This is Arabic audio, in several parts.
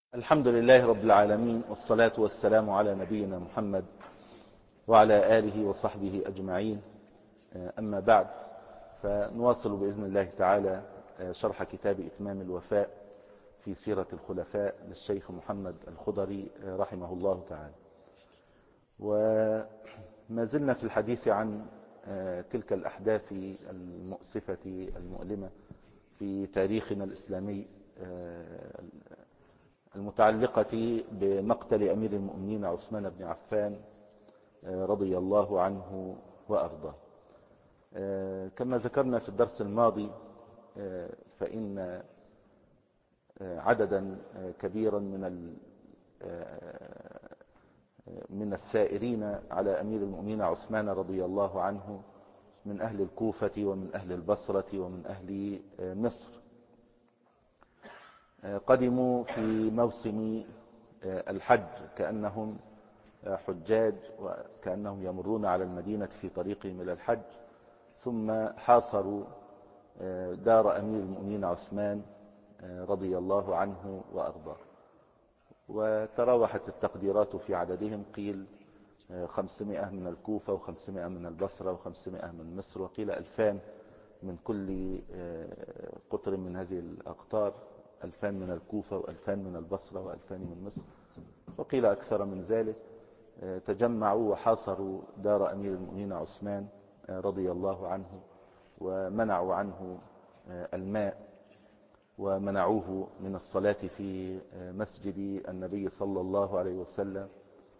الحمد لله رب العالمين، والصلاة والسلام على نبينا محمد وعلى آله وصحبه أجمعين. أما بعد، فنواصل بإذن الله تعالى شرح كتاب إتمام الوفاء في سيرة الخلفاء للشيخ محمد الخضري رحمه الله تعالى. وما زلنا في الحديث عن تلك الأحداث المؤسفة المؤلمة في تاريخنا الإسلامي المتعلقة بمقتل أمير المؤمنين عثمان بن عفان رضي الله عنه وأرضاه. كما ذكرنا في الدرس الماضي، فإن عددا كبيرا من السائرين على أمير المؤمنين عثمان رضي الله عنه من أهل الكوفة ومن أهل البصرة ومن أهل مصر قدموا في موسم الحج كأنهم حجاج، وكأنهم يمرون على المدينة في طريقهم إلى الحج، ثم حاصروا دار أمير المؤمنين عثمان رضي الله عنه وأرضاه. وتراوحت التقديرات في عددهم، قيل 500 من الكوفة و500 من البصرة و500 من مصر، وقيل 2000 من كل قطر من هذه الأقطار، 2000 من الكوفة و2000 من البصرة و2000 من مصر، وقيل أكثر من ذلك. تجمعوا وحاصروا دار أمير المؤمنين عثمان رضي الله عنه، ومنعوا عنه الماء، ومنعوه من الصلاة في مسجد النبي صلى الله عليه وسلم،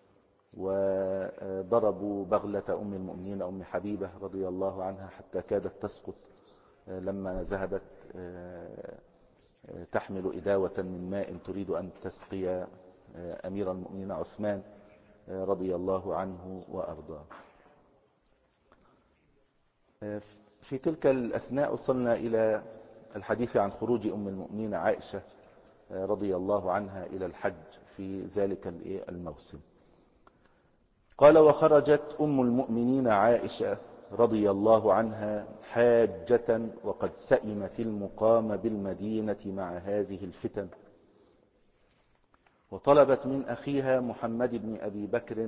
وضربوا بغلة أم المؤمنين أم حبيبة رضي الله عنها حتى كادت تسقط لما ذهبت تحمل إداوة من ماء تريد أن تسقي أمير المؤمنين عثمان رضي الله عنه وأرضاه. في تلك الأثناء وصلنا إلى الحديث عن خروج أم المؤمنين عائشة رضي الله عنها إلى الحج في ذلك الموسم. قال: وخرجت أم المؤمنين عائشة رضي الله عنها حاجة وقد سئمت المقام بالمدينة مع هذه الفتن، وطلبت من أخيها محمد بن أبي بكر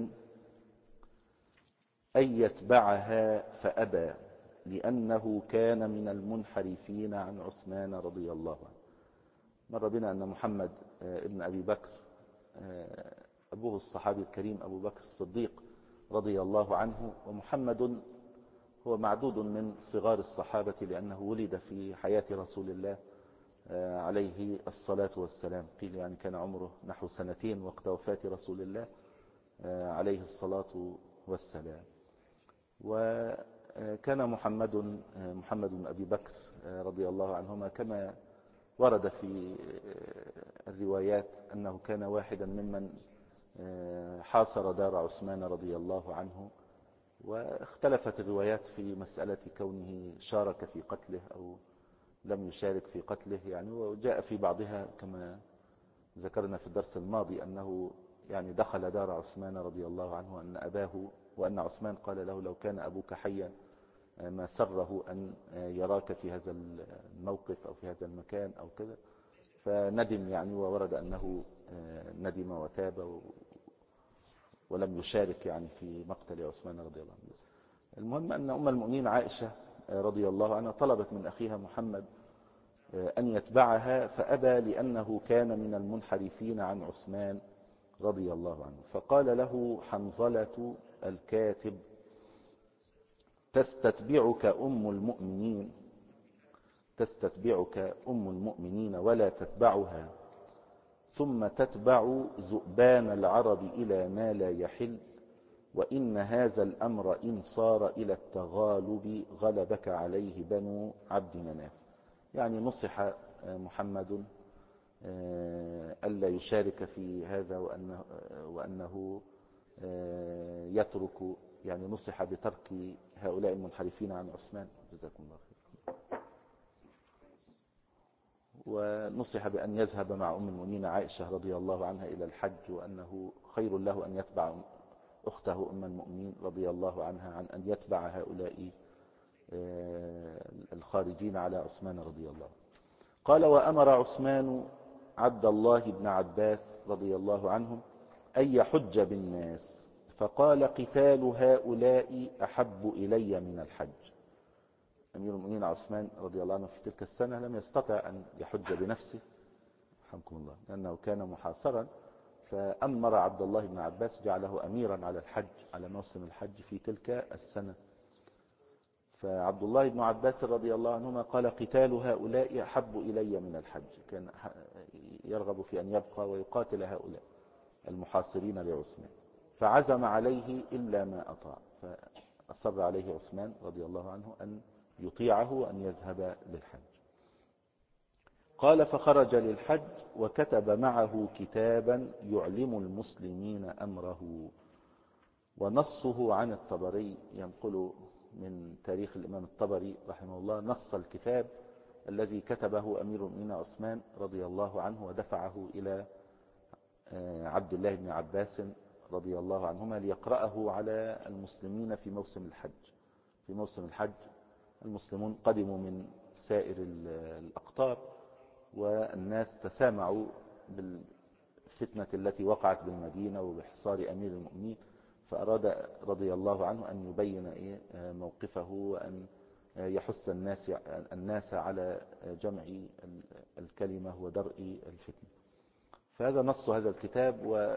أن يتبعها فأبى، لأنه كان من المنحرفين عن عثمان رضي الله عنه. مر بنا أن محمد بن أبي بكر أبوه الصحابي الكريم أبو بكر الصديق رضي الله عنه، ومحمد هو معدود من صغار الصحابة لأنه ولد في حياة رسول الله عليه الصلاة والسلام، قيل يعني كان عمره نحو 2 وقت وفاة رسول الله عليه الصلاة والسلام. وكان محمد بن أبي بكر رضي الله عنهما كما ورد في الروايات أنه كان واحدا ممن حاصر دار عثمان رضي الله عنه، واختلفت الروايات في مسألة كونه شارك في قتله أو لم يشارك في قتله يعني. وجاء في بعضها كما ذكرنا في الدرس الماضي أنه يعني دخل دار عثمان رضي الله عنه وأن عثمان قال له: لو كان أبوك حيا ما سره أن يراك في هذا الموقف أو في هذا المكان أو كذا، فندم يعني. وورد أنه ندم وتاب ولم يشارك يعني في مقتل عثمان رضي الله عنه. المهم أن أم المؤمنين عائشة رضي الله عنها طلبت من أخيها محمد أن يتبعها فأبى، لأنه كان من المنحرفين عن عثمان رضي الله عنه. فقال له حنظلة الكاتب: تستتبعك أم المؤمنين ولا تتبعها، ثم تتبع ذؤبان العرب إلى ما لا يحل، وإن هذا الأمر إن صار إلى التغالب غلبك عليه بنو عبد مناف. يعني نصح محمد ألا يشارك في هذا، وأنه يترك، يعني نصح بترك هؤلاء المنحرفين عن عثمان، جزاكم الله خير. ونصح بأن يذهب مع أم المؤمنين عائشة رضي الله عنها إلى الحج، وأنه خير له أن يتبع أخته أم المؤمنين رضي الله عنها عن أن يتبع هؤلاء الخارجين على عثمان رضي الله عنه. قال: وأمر عثمان عبد الله بن عباس رضي الله عنهم أن يحج بالناس، فقال قتال هؤلاء أحب إلي من الحج. أمير المؤمنين عثمان رضي الله عنه في تلك السنة لم يستطع أن يحج بنفسه رحمكم الله، لأنه كان محاصرا، فأمر عبد الله بن عباس جعله أميرا على الحج، على موسم الحج في تلك السنة. فعبد الله بن عباس رضي الله عنهما قال قتال هؤلاء أحب إلي من الحج، كان يرغب في أن يبقى ويقاتل هؤلاء المحاصرين لعثمان، فعزم عليه إلا ما أطاع، فأصر عليه عثمان رضي الله عنه أن يطيعه وأن يذهب للحج. قال فخرج للحج وكتب معه كتابا يعلم المسلمين أمره. ونصه عن الطبري، ينقل من تاريخ الإمام الطبري رحمه الله نص الكتاب الذي كتبه أمير المؤمنين عثمان رضي الله عنه ودفعه إلى عبد الله بن عباس رضي الله عنهما ليقرأه على المسلمين في موسم الحج. في موسم الحج المسلمون قدموا من سائر الأقطار، والناس تسامعوا بالفتنة التي وقعت بالمدينة وبحصار أمير المؤمنين، فأراد رضي الله عنه أن يبين موقفه وأن يحث الناس على جمع الكلمة ودرء الفتنة. فهذا نص هذا الكتاب، و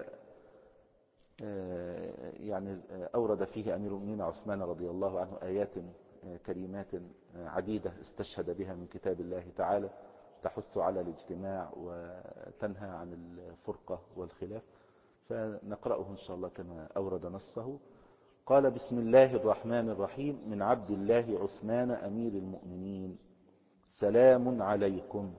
يعني أورد فيه أمير المؤمنين عثمان رضي الله عنه آيات كريمات عديدة استشهد بها من كتاب الله تعالى، تحث على الاجتماع وتنهى عن الفرقة والخلاف، فنقرأه إن شاء الله كما أورد نصه. قال بسم الله الرحمن الرحيم. من عبد الله عثمان أمير المؤمنين: سلام عليكم،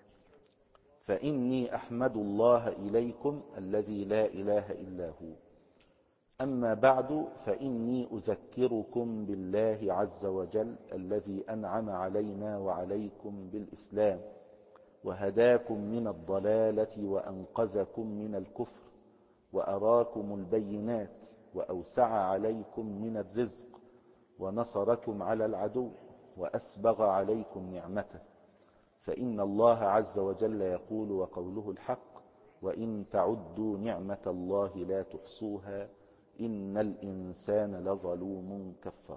فإني أحمد الله إليكم الذي لا إله إلا هو. أما بعد، فإني أذكركم بالله عز وجل الذي أنعم علينا وعليكم بالإسلام، وهداكم من الضلالة وأنقذكم من الكفر، وأراكم البينات، وأوسع عليكم من الرزق، ونصركم على العدو، وأسبغ عليكم نعمته. فإن الله عز وجل يقول وقوله الحق: وإن تعدوا نعمة الله لا تحصوها إن الإنسان لظلوم كفار.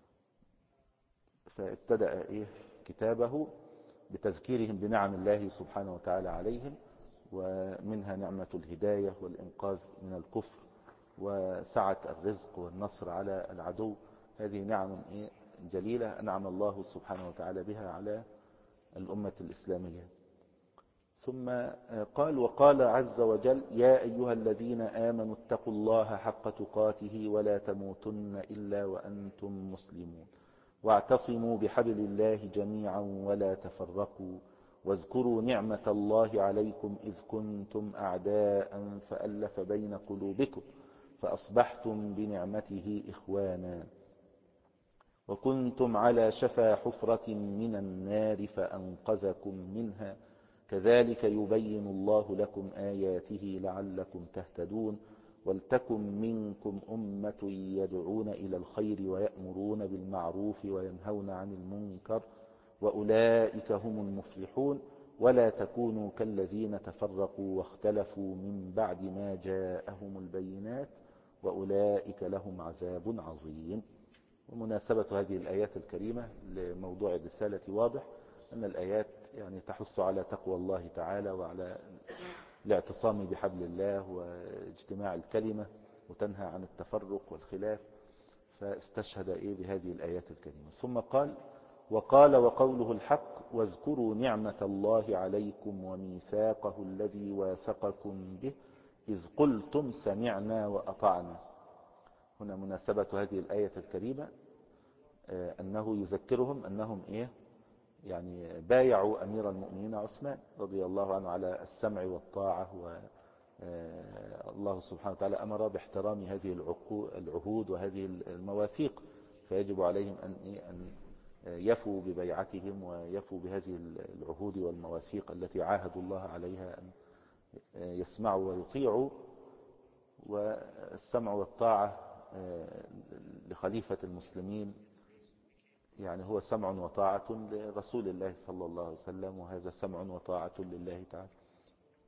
فابتدأ كتابه بتذكيرهم بنعم الله سبحانه وتعالى عليهم، ومنها نعمة الهداية والإنقاذ من الكفر وسعة الرزق والنصر على العدو. هذه نعم جليلة أنعم الله سبحانه وتعالى بها على الأمة الإسلامية. ثم قال: وقال عز وجل: يا أيها الذين آمنوا اتقوا الله حق تقاته ولا تموتن إلا وأنتم مسلمون، واعتصموا بحبل الله جميعا ولا تفرقوا، واذكروا نعمة الله عليكم إذ كنتم أعداء فألف بين قلوبكم فأصبحتم بنعمته إخوانا، وكنتم على شفا حفرة من النار فأنقذكم منها، كذلك يبين الله لكم آياته لعلكم تهتدون، ولتكن منكم أمة يدعون إلى الخير ويأمرون بالمعروف وينهون عن المنكر وأولئك هم المفلحون، ولا تكونوا كالذين تفرقوا واختلفوا من بعد ما جاءهم البينات وأولئك لهم عذاب عظيم. ومناسبة هذه الآيات الكريمة لموضوع الرسالة واضح أن الآيات يعني تحث على تقوى الله تعالى وعلى الاعتصام بحبل الله واجتماع الكلمة، وتنهى عن التفرق والخلاف، فاستشهد بهذه الآيات الكريمة. ثم قال: وقال وقوله الحق: واذكروا نعمة الله عليكم وميثاقه الذي واثقكم به إذ قلتم سمعنا وأطعنا. هنا مناسبة هذه الآية الكريمة أنه يذكرهم أنهم يعني بايعوا أمير المؤمنين عثمان رضي الله عنه على السمع والطاعة، والله سبحانه وتعالى أمر باحترام هذه العهود وهذه المواثيق، فيجب عليهم أن يفوا ببيعتهم ويفوا بهذه العهود والمواثيق التي عاهدوا الله عليها أن يسمعوا ويطيعوا. والسمع والطاعة لخليفة المسلمين يعني هو سمع وطاعة لرسول الله صلى الله عليه وسلم، وهذا سمع وطاعة لله تعالى.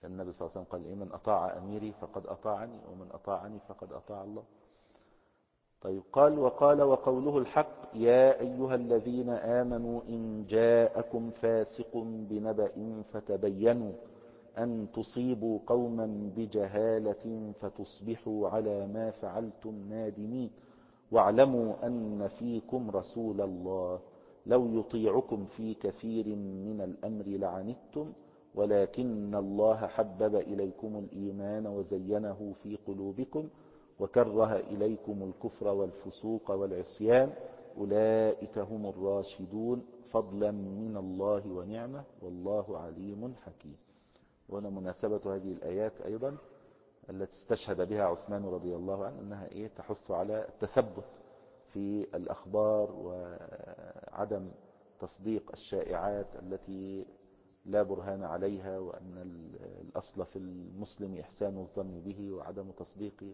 النبي صلى الله عليه وسلم قال إيه؟ من أطاع أميري فقد أطاعني، ومن أطاعني فقد أطاع الله. طيب قال وقال وقوله الحق يا أيها الذين آمنوا إن جاءكم فاسق بنبأ فتبينوا أن تصيبوا قوما بجهالة فتصبحوا على ما فعلتم نادمين واعلموا أن فيكم رسول الله لو يطيعكم في كثير من الأمر لعنتم ولكن الله حبب إليكم الإيمان وزينه في قلوبكم وكره إليكم الكفر والفسوق والعصيان أولئك هم الراشدون فضلا من الله ونعمة والله عليم حكيم. وهنا مناسبة هذه الآيات أيضا التي استشهد بها عثمان رضي الله عنه أنها تحث على التثبت في الأخبار وعدم تصديق الشائعات التي لا برهان عليها، وأن الأصل في المسلم إحسان الظن به وعدم تصديق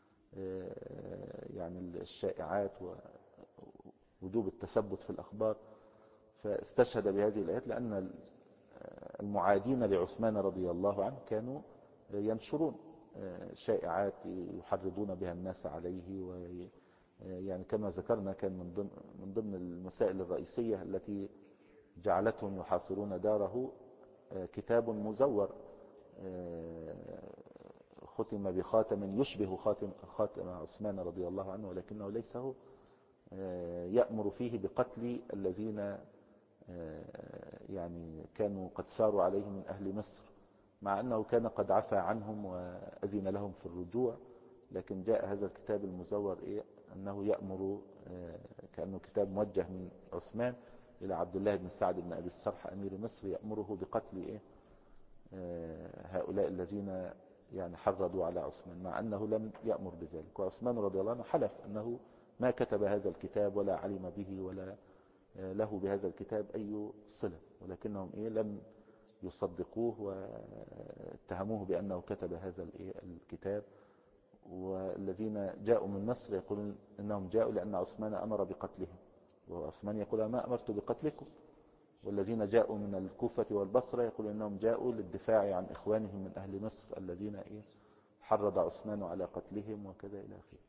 يعني الشائعات ووجوب التثبت في الأخبار. فاستشهد بهذه الآيات لأن المعادين لعثمان رضي الله عنه كانوا ينشرون شائعات يحرضون بها الناس عليه، ويعني كما ذكرنا كان من ضمن المسائل الرئيسية التي جعلتهم يحاصرون داره كتاب مزور ختم بخاتم يشبه خاتم عثمان رضي الله عنه، ولكنه ليس هو، يأمر فيه بقتل الذين يعني كانوا قد ساروا عليه من أهل مصر، مع أنه كان قد عفى عنهم وأذن لهم في الرجوع، لكن جاء هذا الكتاب المزور أنه يأمر كأنه كتاب موجه من عثمان إلى عبد الله بن سعد بن أبي الصرح أمير مصر، يأمره بقتل هؤلاء الذين يعني حرضوا على عثمان، مع أنه لم يأمر بذلك. وعثمان رضي الله عنه حلف أنه ما كتب هذا الكتاب ولا علم به ولا له بهذا الكتاب أي صلة، ولكنهم لم يصدقوه واتهموه بأنه كتب هذا الكتاب. والذين جاءوا من مصر يقولون إنهم جاءوا لأن عثمان أمر بقتلهم، وعثمان يقول ما أمرت بقتلكم. والذين جاءوا من الكوفة والبصرة يقولون إنهم جاءوا للدفاع عن إخوانهم من أهل مصر الذين حرض عثمان على قتلهم وكذا إلى آخره.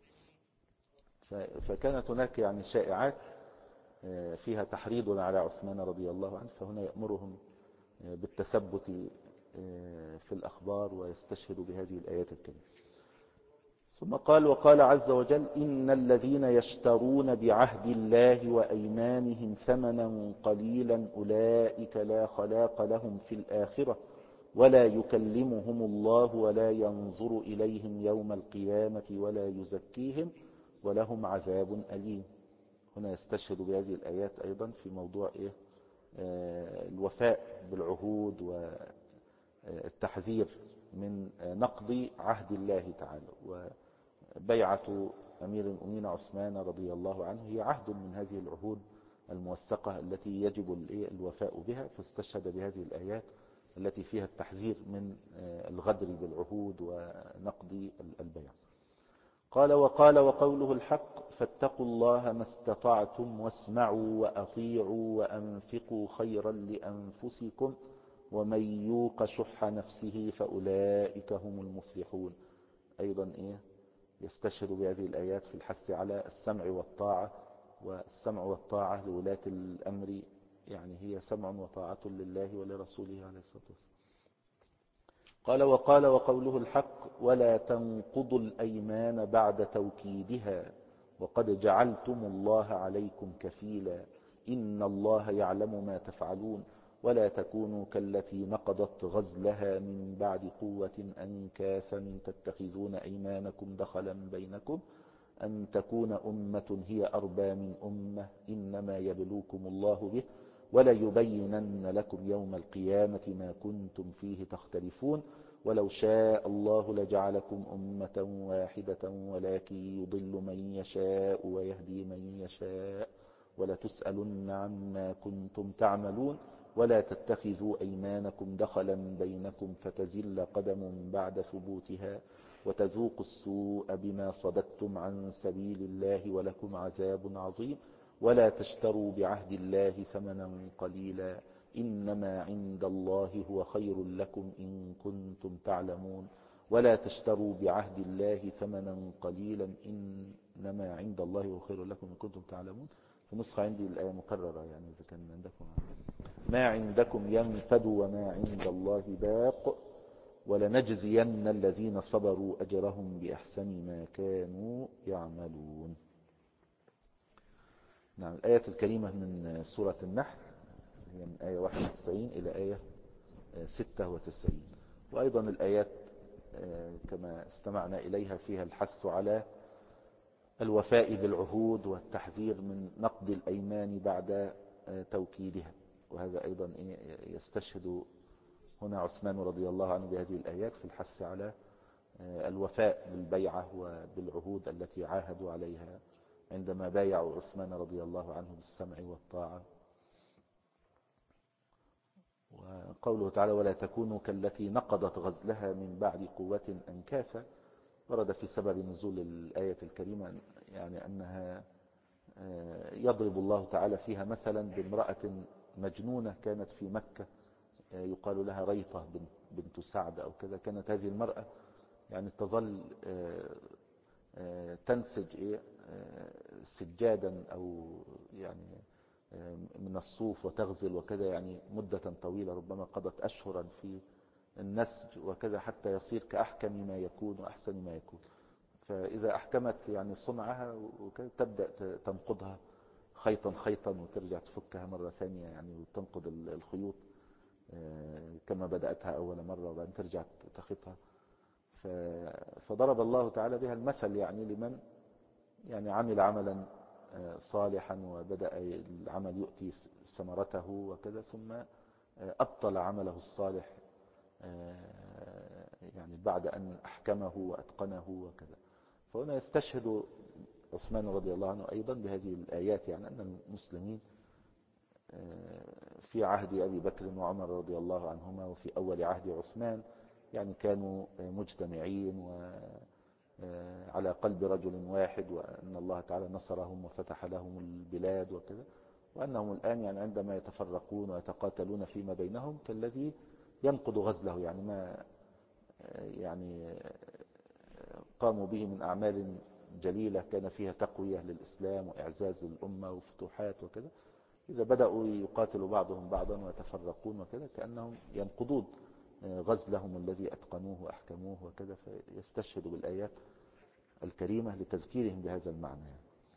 فكانت هناك يعني شائعات فيها تحريض على عثمان رضي الله عنه، فهنا يأمرهم بالتثبت في الأخبار ويستشهد بهذه الآيات الكريمة. ثم قال وقال عز وجل إن الذين يشترون بعهد الله وأيمانهم ثمنا قليلا أولئك لا خلاق لهم في الآخرة ولا يكلمهم الله ولا ينظر إليهم يوم القيامة ولا يزكيهم ولهم عذاب أليم. هنا يستشهد بهذه الآيات أيضا في موضوع الوفاء بالعهود والتحذير من نقض عهد الله تعالى. وبيعة أمير المؤمنين عثمان رضي الله عنه هي عهد من هذه العهود الموثقة التي يجب الوفاء بها، فاستشهد بهذه الآيات التي فيها التحذير من الغدر بالعهود ونقض البيع. قال وقال وقوله الحق فاتقوا الله ما استطعتم واسمعوا وأطيعوا وأنفقوا خيرا لأنفسكم ومن يوق شح نفسه فأولئك هم المفلحون. أيضا يستشهد بهذه الآيات في الحث على السمع والطاعة، والسمع والطاعة لولاة الأمر يعني هي سمع وطاعة لله ولرسوله عليه الصلاة والسلام. قال وقال وقوله الحق ولا تنقضوا الأيمان بعد توكيدها وقد جعلتم الله عليكم كفيلا إن الله يعلم ما تفعلون ولا تكونوا كالتي نقضت غزلها من بعد قوة أنكاثا تتخذون أيمانكم دخلا بينكم أن تكون أمة هي أربى من أمة إنما يبلوكم الله به ولا يبينن لكم يوم القيامة ما كنتم فيه تختلفون ولو شاء الله لجعلكم أمة واحدة ولكن يضل من يشاء ويهدي من يشاء ولتسألن عما كنتم تعملون ولا تتخذوا أيمانكم دخلا بينكم فتزل قدم بعد ثبوتها وتذوقوا السوء بما صددتم عن سبيل الله ولكم عذاب عظيم ولا تشتروا بعهد الله ثمنا قليلا إنما عند الله هو خير لكم إن كنتم تعلمون ولا تشتروا بعهد الله ثمنا قليلا إنما عند الله هو خير لكم إن كنتم تعلمون. في نسخة عندي الآية مكررة يعني إذا كان عندكم. ما عندكم ينفد وما عند الله باق ولنجزين الذين صبروا أجرهم بأحسن ما كانوا يعملون. نعم. الآية الكريمة من سورة النحل هي من آية 91 إلى آية 96. وأيضا الآيات كما استمعنا إليها فيها الحث على الوفاء بالعهود والتحذير من نقض الأيمان بعد توكيدها. وهذا أيضا يستشهد هنا عثمان رضي الله عنه بهذه الآيات في الحث على الوفاء بالبيعة وبالعهود التي عاهدوا عليها عندما بايعوا عثمان رضي الله عنه بالسمع والطاعة. وقوله تعالى ولا تكونوا كالتي نقضت غزلها من بعد قوة أنكاثا ورد في سبب نزول الآية الكريمة يعني أنها يضرب الله تعالى فيها مثلا بامرأة مجنونة كانت في مكة يقال لها ريطة بنت سعد أو كذا. كانت هذه المرأة يعني تظل تنسج سجادا أو يعني من الصوف وتغزل وكذا يعني مدة طويلة ربما قضت أشهرا في النسج وكذا حتى يصير كأحكم ما يكون وأحسن ما يكون. فإذا أحكمت يعني صنعها تبدأ تنقضها خيطا خيطا وترجع تفكها مرة ثانية يعني وتنقض الخيوط كما بدأتها أول مرة وبعدين ترجع تخيطها. فضرب الله تعالى بها المثل يعني لمن يعني عمل عملا صالحا وبدأ العمل يؤتي ثمرته وكذا ثم أبطل عمله الصالح يعني بعد أن أحكمه وأتقنه وكذا. فهنا يستشهد عثمان رضي الله عنه أيضا بهذه الآيات يعني أن المسلمين في عهد أبي بكر وعمر رضي الله عنهما وفي أول عهد عثمان يعني كانوا مجتمعين وعلى قلب رجل واحد وأن الله تعالى نصرهم وفتح لهم البلاد وكذا. وأنهم الآن يعني عندما يتفرقون ويتقاتلون فيما بينهم كالذي ينقض غزله يعني ما يعني قاموا به من أعمال جليلة كان فيها تقوية للإسلام وإعزاز الأمة وفتوحات وكذا. إذا بدأوا يقاتلوا بعضهم بعضا ويتفرقون وكذا كأنهم ينقضون غزلهم الذي أتقنوه وأحكموه وكذا. فيستشهد بالآيات الكريمة لتذكيرهم بهذا المعنى.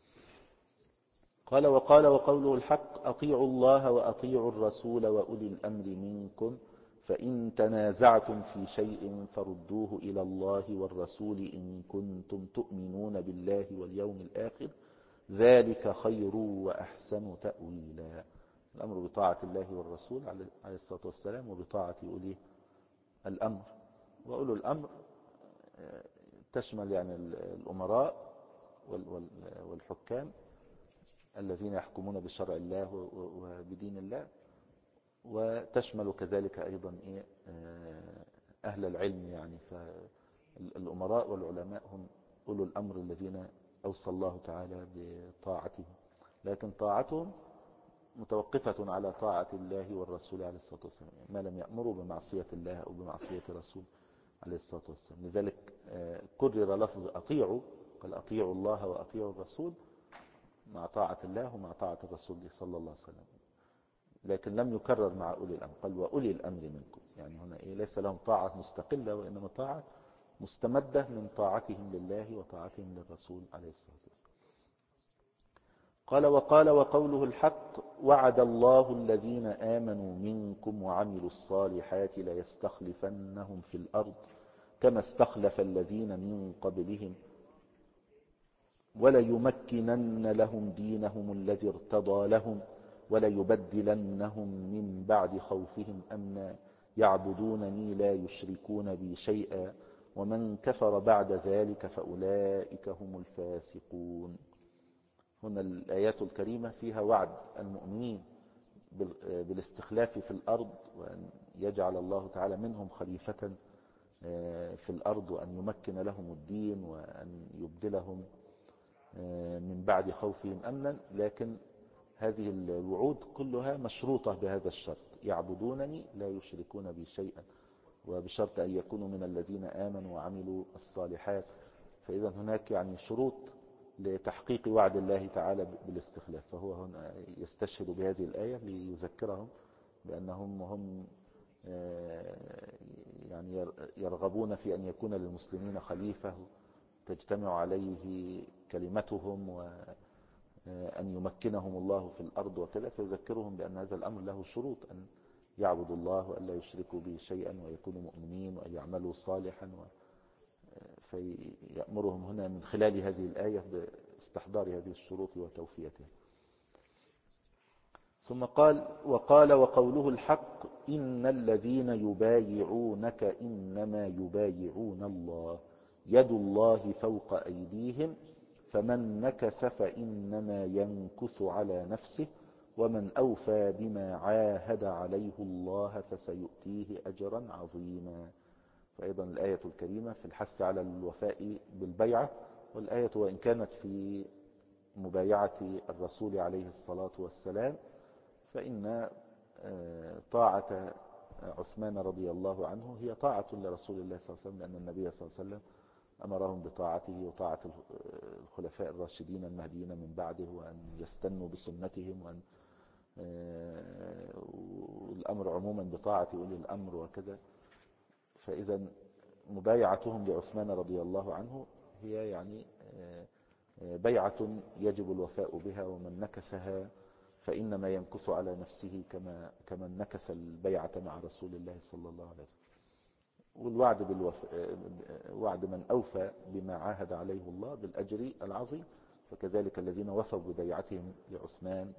قال وقوله الحق أطيعوا الله وأطيعوا الرسول وأولي الأمر منكم فإن تنازعتم في شيء فردوه إلى الله والرسول إن كنتم تؤمنون بالله واليوم الآخر ذلك خير وأحسن تأويلا. الأمر بطاعة الله والرسول عليه الصلاة والسلام وبطاعة أولي الأمر. وأولو الأمر تشمل يعني الأمراء والحكام الذين يحكمون بشرع الله وبدين الله. وتشمل كذلك أيضا أهل العلم يعني فالأمراء والعلماء هم أولو الأمر الذين أوصى الله تعالى بطاعتهم لكن طاعتهم متوقفة على طاعة الله والرسول عليه الصلاة والسلام ما لم يأمروا بمعصية الله أو بمعصية الرسول عليه الصلاة والسلام. لذلك كرر لفظ أطيعوا قال أطيعوا الله وأطيعوا الرسول مع طاعة الله ومع طاعة الرسول صلى الله عليه وسلم لكن لم يكرر مع أولي الأمر قال وأولي الأمر منكم. يعني هنا ليس لهم طاعة مستقلة وإنما طاعة مستمدة من طاعتهم لله وطاعتهم للرسول عليه الصلاة والسلام. قال وقوله الحق وعد الله الذين آمنوا منكم وعملوا الصالحات ليستخلفنهم في الأرض كما استخلف الذين من قبلهم وليمكنن لهم دينهم الذي ارتضى لهم وليبدلنهم من بعد خوفهم أمنا يعبدونني لا يشركون بي شيئا ومن كفر بعد ذلك فأولئك هم الفاسقون. هنا الآيات الكريمة فيها وعد المؤمنين بالاستخلاف في الأرض وأن يجعل الله تعالى منهم خليفة في الأرض وأن يمكن لهم الدين وأن يبدلهم من بعد خوفهم أمنا. لكن هذه الوعود كلها مشروطة بهذا الشرط يعبدونني لا يشركون بي شيئا وبشرط أن يكونوا من الذين آمنوا وعملوا الصالحات. فإذا هناك يعني شروط لتحقيق وعد الله تعالى بالاستخلاف. فهو هنا يستشهد بهذه الآية ليذكرهم بأنهم هم يعني يرغبون في أن يكون للمسلمين خليفة تجتمع عليه كلمتهم، وأن يمكنهم الله في الأرض وكذا. فيذكرهم بأن هذا الأمر له شروط: أن يعبدوا الله وأن لا يشركوا به شيئا ويكونوا مؤمنين وأن يعملوا صالحا. فيأمرهم هنا من خلال هذه الآية باستحضار هذه الشروط وتوفيتها. ثم قال: وقال وقوله الحق إن الذين يبايعونك إنما يبايعون الله يد الله فوق أيديهم فمن نكث فإنما ينكث على نفسه ومن أوفى بما عاهد عليه الله فسيؤتيه أجرا عظيما. فأيضا الآية الكريمة في الحث على الوفاء بالبيعة. والآية وإن كانت في مبايعة الرسول عليه الصلاة والسلام، فإن طاعة عثمان رضي الله عنه هي طاعة لرسول الله صلى الله عليه وسلم، لأن النبي صلى الله عليه وسلم أمرهم بطاعته وطاعة الخلفاء الراشدين المهديين من بعده، وأن يستنوا بسنتهم، وأن الأمر عموما بطاعة أولي الأمر وكذا. فإذا مبايعتهم لعثمان رضي الله عنه هي يعني بيعة يجب الوفاء بها، ومن نكثها فإنما ينكث على نفسه كمن نكث البيعة مع رسول الله صلى الله عليه وسلم. والوعد وعد من أوفى بما عاهد عليه الله بالأجر العظيم. فكذلك الذين وفوا ببيعتهم لعثمان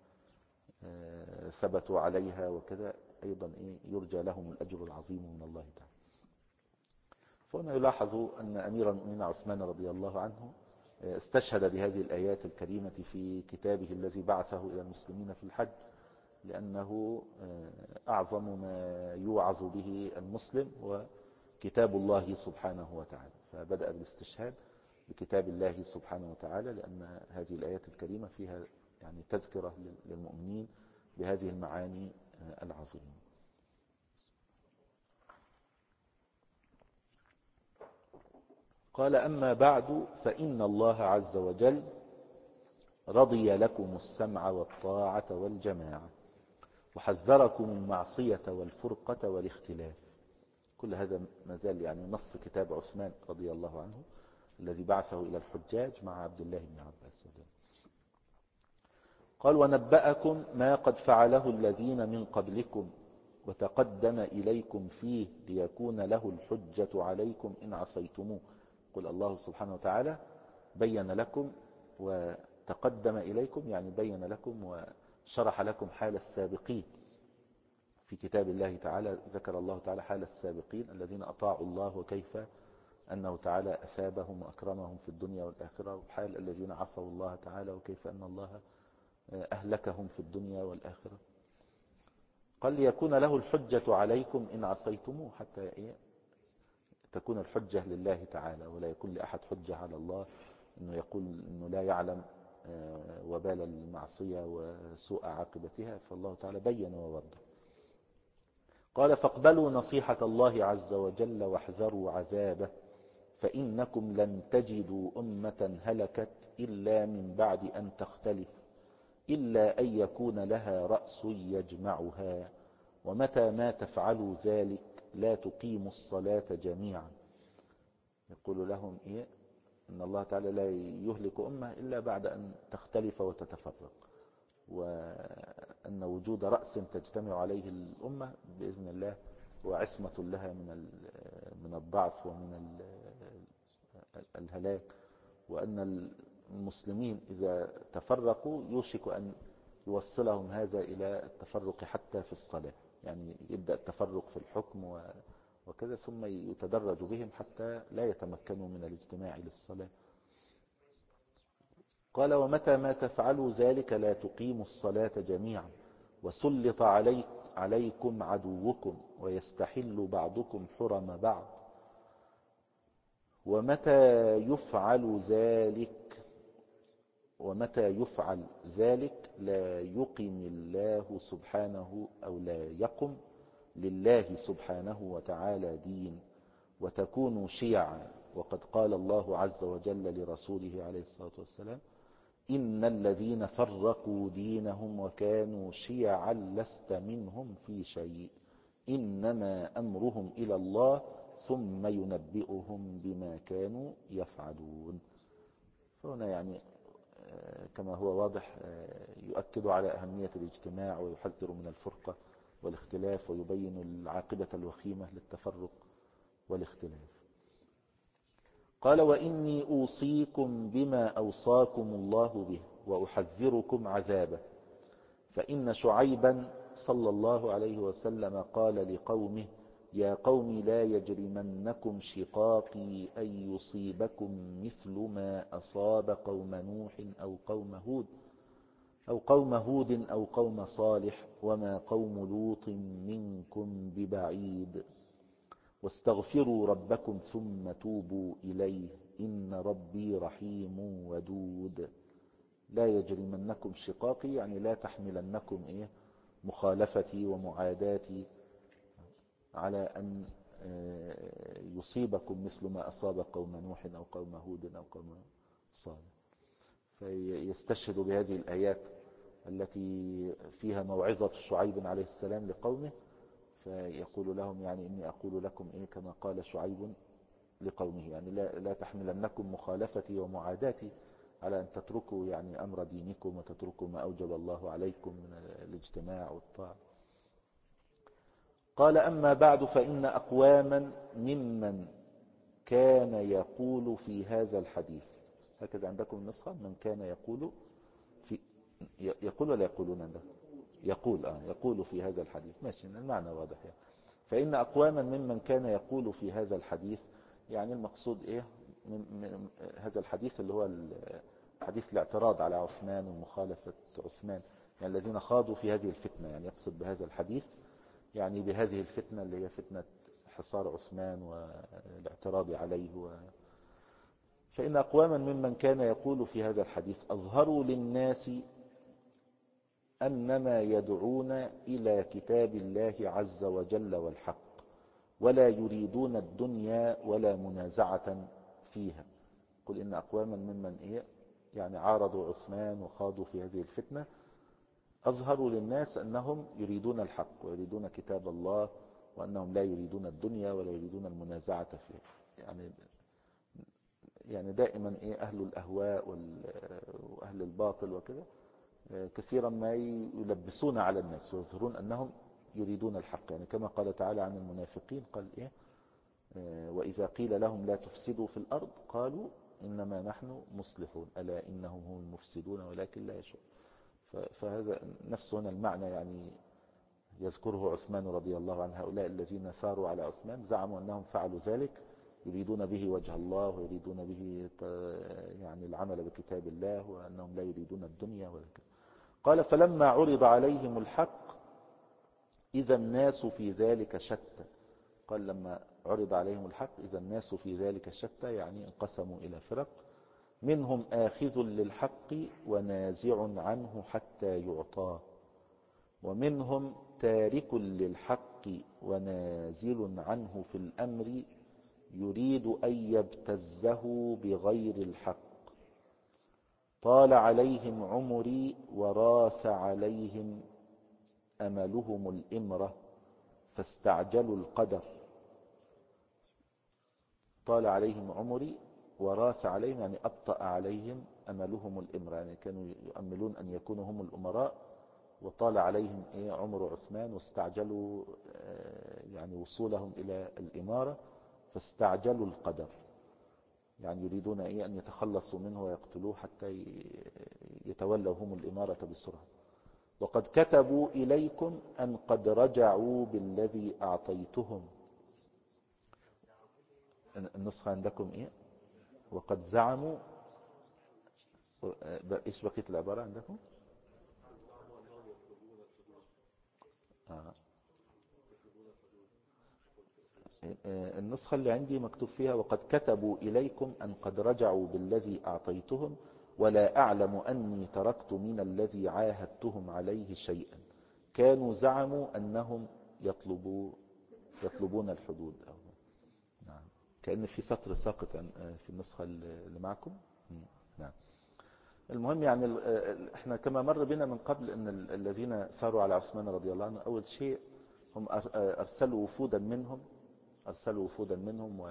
وثبتوا عليها وكذا أيضا يرجى لهم الأجر العظيم من الله تعالى. فهنا يلاحظ أن أمير المؤمنين عثمان رضي الله عنه استشهد بهذه الآيات الكريمة في كتابه الذي بعثه إلى المسلمين في الحج، لأنه أعظم ما يوعظ به المسلم هو كتاب الله سبحانه وتعالى. فبدأ بالاستشهاد بكتاب الله سبحانه وتعالى، لأن هذه الآيات الكريمة فيها يعني تذكرة للمؤمنين بهذه المعاني العظيمة. قال: أما بعد فإن الله عز وجل رضي لكم السمع والطاعة والجماعة وحذركم المعصية والفرقة والاختلاف. كل هذا ما زال يعني نص كتاب عثمان رضي الله عنه الذي بعثه إلى الحجاج مع عبد الله بن عباس. قال: ونبأكم ما قد فعله الذين من قبلكم وتقدم إليكم فيه ليكون له الحجة عليكم إن عصيتموه. قل الله سبحانه وتعالى بين لكم وتقدم إليكم، يعني بين لكم وشرح لكم حال السابقين في كتاب الله تعالى. ذكر الله تعالى حال السابقين الذين أطاعوا الله وكيف أنه تعالى أثابهم وأكرمهم في الدنيا والآخرة، وحال الذين عصوا الله تعالى وكيف أن الله أهلكهم في الدنيا والآخرة. قال: ليكون له الحجة عليكم إن عصيتموه، حتى تكون الحجة لله تعالى، ولا يكون لأحد حجة على الله أنه يقول أنه لا يعلم وبال المعصية وسوء عاقبتها. فالله تعالى بين ووضح. قال: فاقبلوا نصيحة الله عز وجل واحذروا عذابه فإنكم لن تجدوا أمة هلكت إلا من بعد أن تختلف إلا أن يكون لها رأس يجمعها ومتى ما تفعلوا ذلك لا تقيموا الصلاة جميعا. يقول لهم إن الله تعالى لا يهلك أمة إلا بعد أن تختلف وتتفرق، وأن وجود رأس تجتمع عليه الأمة بإذن الله وعصمة لها من الضعف ومن الهلاك، وأن المسلمين إذا تفرقوا يوشك أن يوصلهم هذا إلى التفرق حتى في الصلاة، يعني يبدأ التفرق في الحكم وكذا ثم يتدرج بهم حتى لا يتمكنوا من الاجتماع للصلاة. قال: ومتى ما تفعلوا ذلك لا تقيموا الصلاة جميعا وسلط عليكم عدوكم ويستحل بعضكم حرم بعض ومتى يفعل ذلك لا يقم الله سبحانه أو لا يقم لله سبحانه وتعالى دين وتكونوا شيعا. وقد قال الله عز وجل لرسوله عليه الصلاة والسلام: إن الذين فرقوا دينهم وكانوا شيعا لست منهم في شيء إنما أمرهم إلى الله ثم ينبئهم بما كانوا يفعلون. فهنا يعني كما هو واضح يؤكد على أهمية الاجتماع ويحذر من الفرقة والاختلاف ويبين العاقبة الوخيمة للتفرق والاختلاف. قال: وإني أوصيكم بما أوصاكم الله به وأحذركم عذابه. فإن شعيبا صلى الله عليه وسلم قال لقومه: يا قوم لا يجرمنكم شقاقي أن يصيبكم مثل ما أصاب قوم نوح أو قوم هود أو قوم صالح وما قوم لوط منكم ببعيد واستغفروا ربكم ثم توبوا إليه إن ربي رحيم ودود. لا يجرمنكم شقاقي يعني لا تحملنكم مخالفتي ومعاداتي على أن يصيبكم مثل ما أصاب قوم نوح أو قوم هود أو قوم صالح. فيستشهد بهذه الآيات التي فيها موعظة شعيب عليه السلام لقومه، فيقول لهم يعني إني أقول لكم كما قال شعيب لقومه، يعني لا تحملنكم مخالفتي ومعاداتي على أن تتركوا يعني أمر دينكم وتتركوا ما أوجب الله عليكم من الاجتماع والطاعة. قال: أما بعد فإن أقواما ممن كان يقول في هذا الحديث. هكذا عندكم النسخة: من كان يقول في يقول ولا يقولون عنده؟ يقول في هذا الحديث. ماشي، المعنى واضح يعني. فإن أقواما ممن كان يقول في هذا الحديث، يعني المقصود من هذا الحديث اللي هو حديث الاعتراض على عثمان ومخالفة عثمان، يعني الذين خاضوا في هذه الفتنة، يعني يقصد بهذا الحديث يعني بهذه الفتنة اللي هي فتنة حصار عثمان والاعتراض عليه فإن أقواما ممن كان يقول في هذا الحديث أظهروا للناس أنما يدعون إلى كتاب الله عز وجل والحق ولا يريدون الدنيا ولا منازعة فيها. قل إن أقواما ممن يعني عارضوا عثمان وخاضوا في هذه الفتنة أظهروا للناس أنهم يريدون الحق ويريدون كتاب الله وأنهم لا يريدون الدنيا ولا يريدون المنازعة فيها. يعني دائما أهل الأهواء وأهل الباطل وكذا كثيرا ما يلبسون على الناس ويظهرون أنهم يريدون الحق، يعني كما قال تعالى عن المنافقين قال وإذا قيل لهم لا تفسدوا في الأرض قالوا إنما نحن مصلحون ألا إنهم هم المفسدون ولكن لا يشعرون. فهذا نفس هنا المعنى يعني يذكره عثمان رضي الله عنه. هؤلاء الذين ثاروا على عثمان زعموا أنهم فعلوا ذلك يريدون به وجه الله ويريدون به يعني العمل بكتاب الله وأنهم لا يريدون الدنيا ولا كذا. قال: فلما عرض عليهم الحق إذا الناس في ذلك شتى. قال: لما عرض عليهم الحق إذا الناس في ذلك شتى، يعني انقسموا إلى فرق، منهم آخذ للحق ونازع عنه حتى يعطاه، ومنهم تارك للحق ونازل عنه في الأمر يريد أن يبتزه بغير الحق. طال عليهم عمري وراث عليهم أملهم الإمرة فاستعجلوا القدر. طال عليهم عمري وراث عليهم يعني أبطأ عليهم أملهم الإمرة، يعني كانوا يؤملون أن يكونوا هم الأمراء، وطال عليهم عمر عثمان واستعجلوا يعني وصولهم إلى الإمارة فاستعجلوا القدر، يعني يريدون أن يتخلصوا منه ويقتلوه حتى يتولوا هم الإمارة بسرعة. وقد كتبوا إليكم أن قد رجعوا بالذي أعطيتهم. النسخة عندكم وقد زعموا. إيش بقية العبارة عندكم؟ النسخة اللي عندي مكتوب فيها وقد كتبوا إليكم أن قد رجعوا بالذي أعطيتهم ولا أعلم أني تركت من الذي عاهدتهم عليه شيئا. كانوا زعموا أنهم يطلبون الحدود. نعم، كأن في سطر ساقط في النسخة اللي معكم. نعم. المهم يعني احنا كما مر بنا من قبل ان الذين ساروا على عثمان رضي الله عنه اول شيء هم ارسلوا وفودا منهم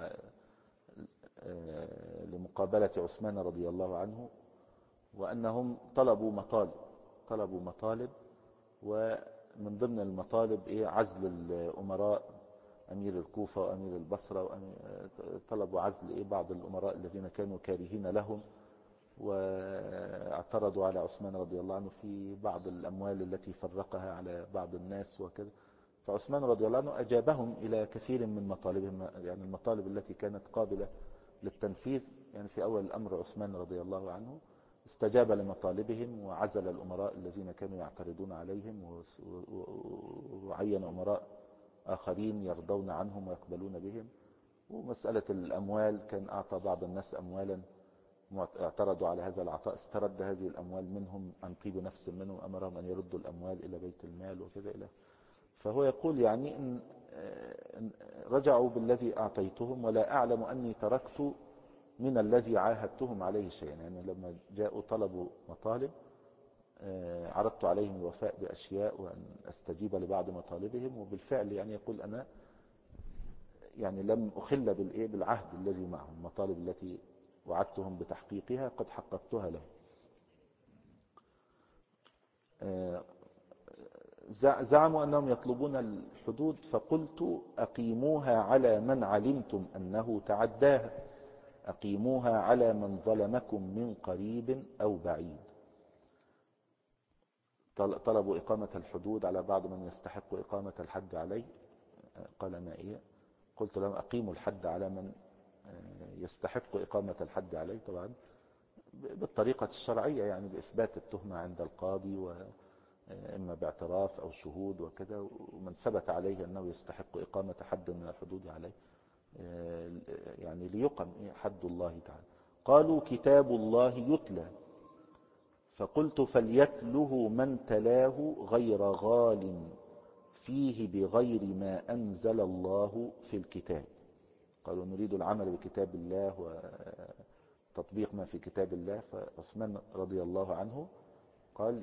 لمقابلة عثمان رضي الله عنه، وانهم طلبوا مطالب، ومن ضمن المطالب عزل الامراء، امير الكوفة وامير البصرة، طلبوا عزل بعض الامراء الذين كانوا كارهين لهم، واعترضوا على عثمان رضي الله عنه في بعض الأموال التي فرقها على بعض الناس وكذا. فعثمان رضي الله عنه أجابهم إلى كثير من مطالبهم، يعني المطالب التي كانت قابلة للتنفيذ. يعني في أول الأمر عثمان رضي الله عنه استجاب لمطالبهم وعزل الأمراء الذين كانوا يعترضون عليهم، وعين أمراء آخرين يرضون عنهم ويقبلون بهم. ومسألة الأموال كان أعطى بعض الناس أموالا اعترضوا على هذا العطاء، استرد هذه الأموال منهم عن طيب نفس منهم، أمرهم أن يردوا الأموال إلى بيت المال وكذا إلى. فهو يقول يعني إن رجعوا بالذي أعطيتهم، ولا أعلم أني تركت من الذي عاهدتهم عليه شيئا. يعني لما جاءوا طلبوا مطالب عرضت عليهم الوفاء بأشياء وأن أستجيب لبعض مطالبهم، وبالفعل يعني يقول أنا يعني لم أخل بالعهد الذي معهم، المطالب التي وعدتهم بتحقيقها قد حققتها لهم. زعموا أنهم يطلبون الحدود، فقلت أقيموها على من علمتم أنه تعداها، أقيموها على من ظلمكم من قريب أو بعيد. طلبوا إقامة الحدود على بعض من يستحق إقامة الحد عليه. قال ما قلت لهم أقيموا الحد على من يستحق إقامة الحد عليه، طبعا بالطريقة الشرعية، يعني بإثبات التهمة عند القاضي، وإما باعتراف أو شهود وكذا، ومن ثبت عليه أنه يستحق إقامة حد من الحدود عليه يعني ليقم حد الله تعالى. قالوا كتاب الله يتلى، فقلت فليتله من تلاه غير غال فيه بغير ما أنزل الله في الكتاب. قالوا نريد العمل بكتاب الله وتطبيق ما في كتاب الله. فعثمان رضي الله عنه قال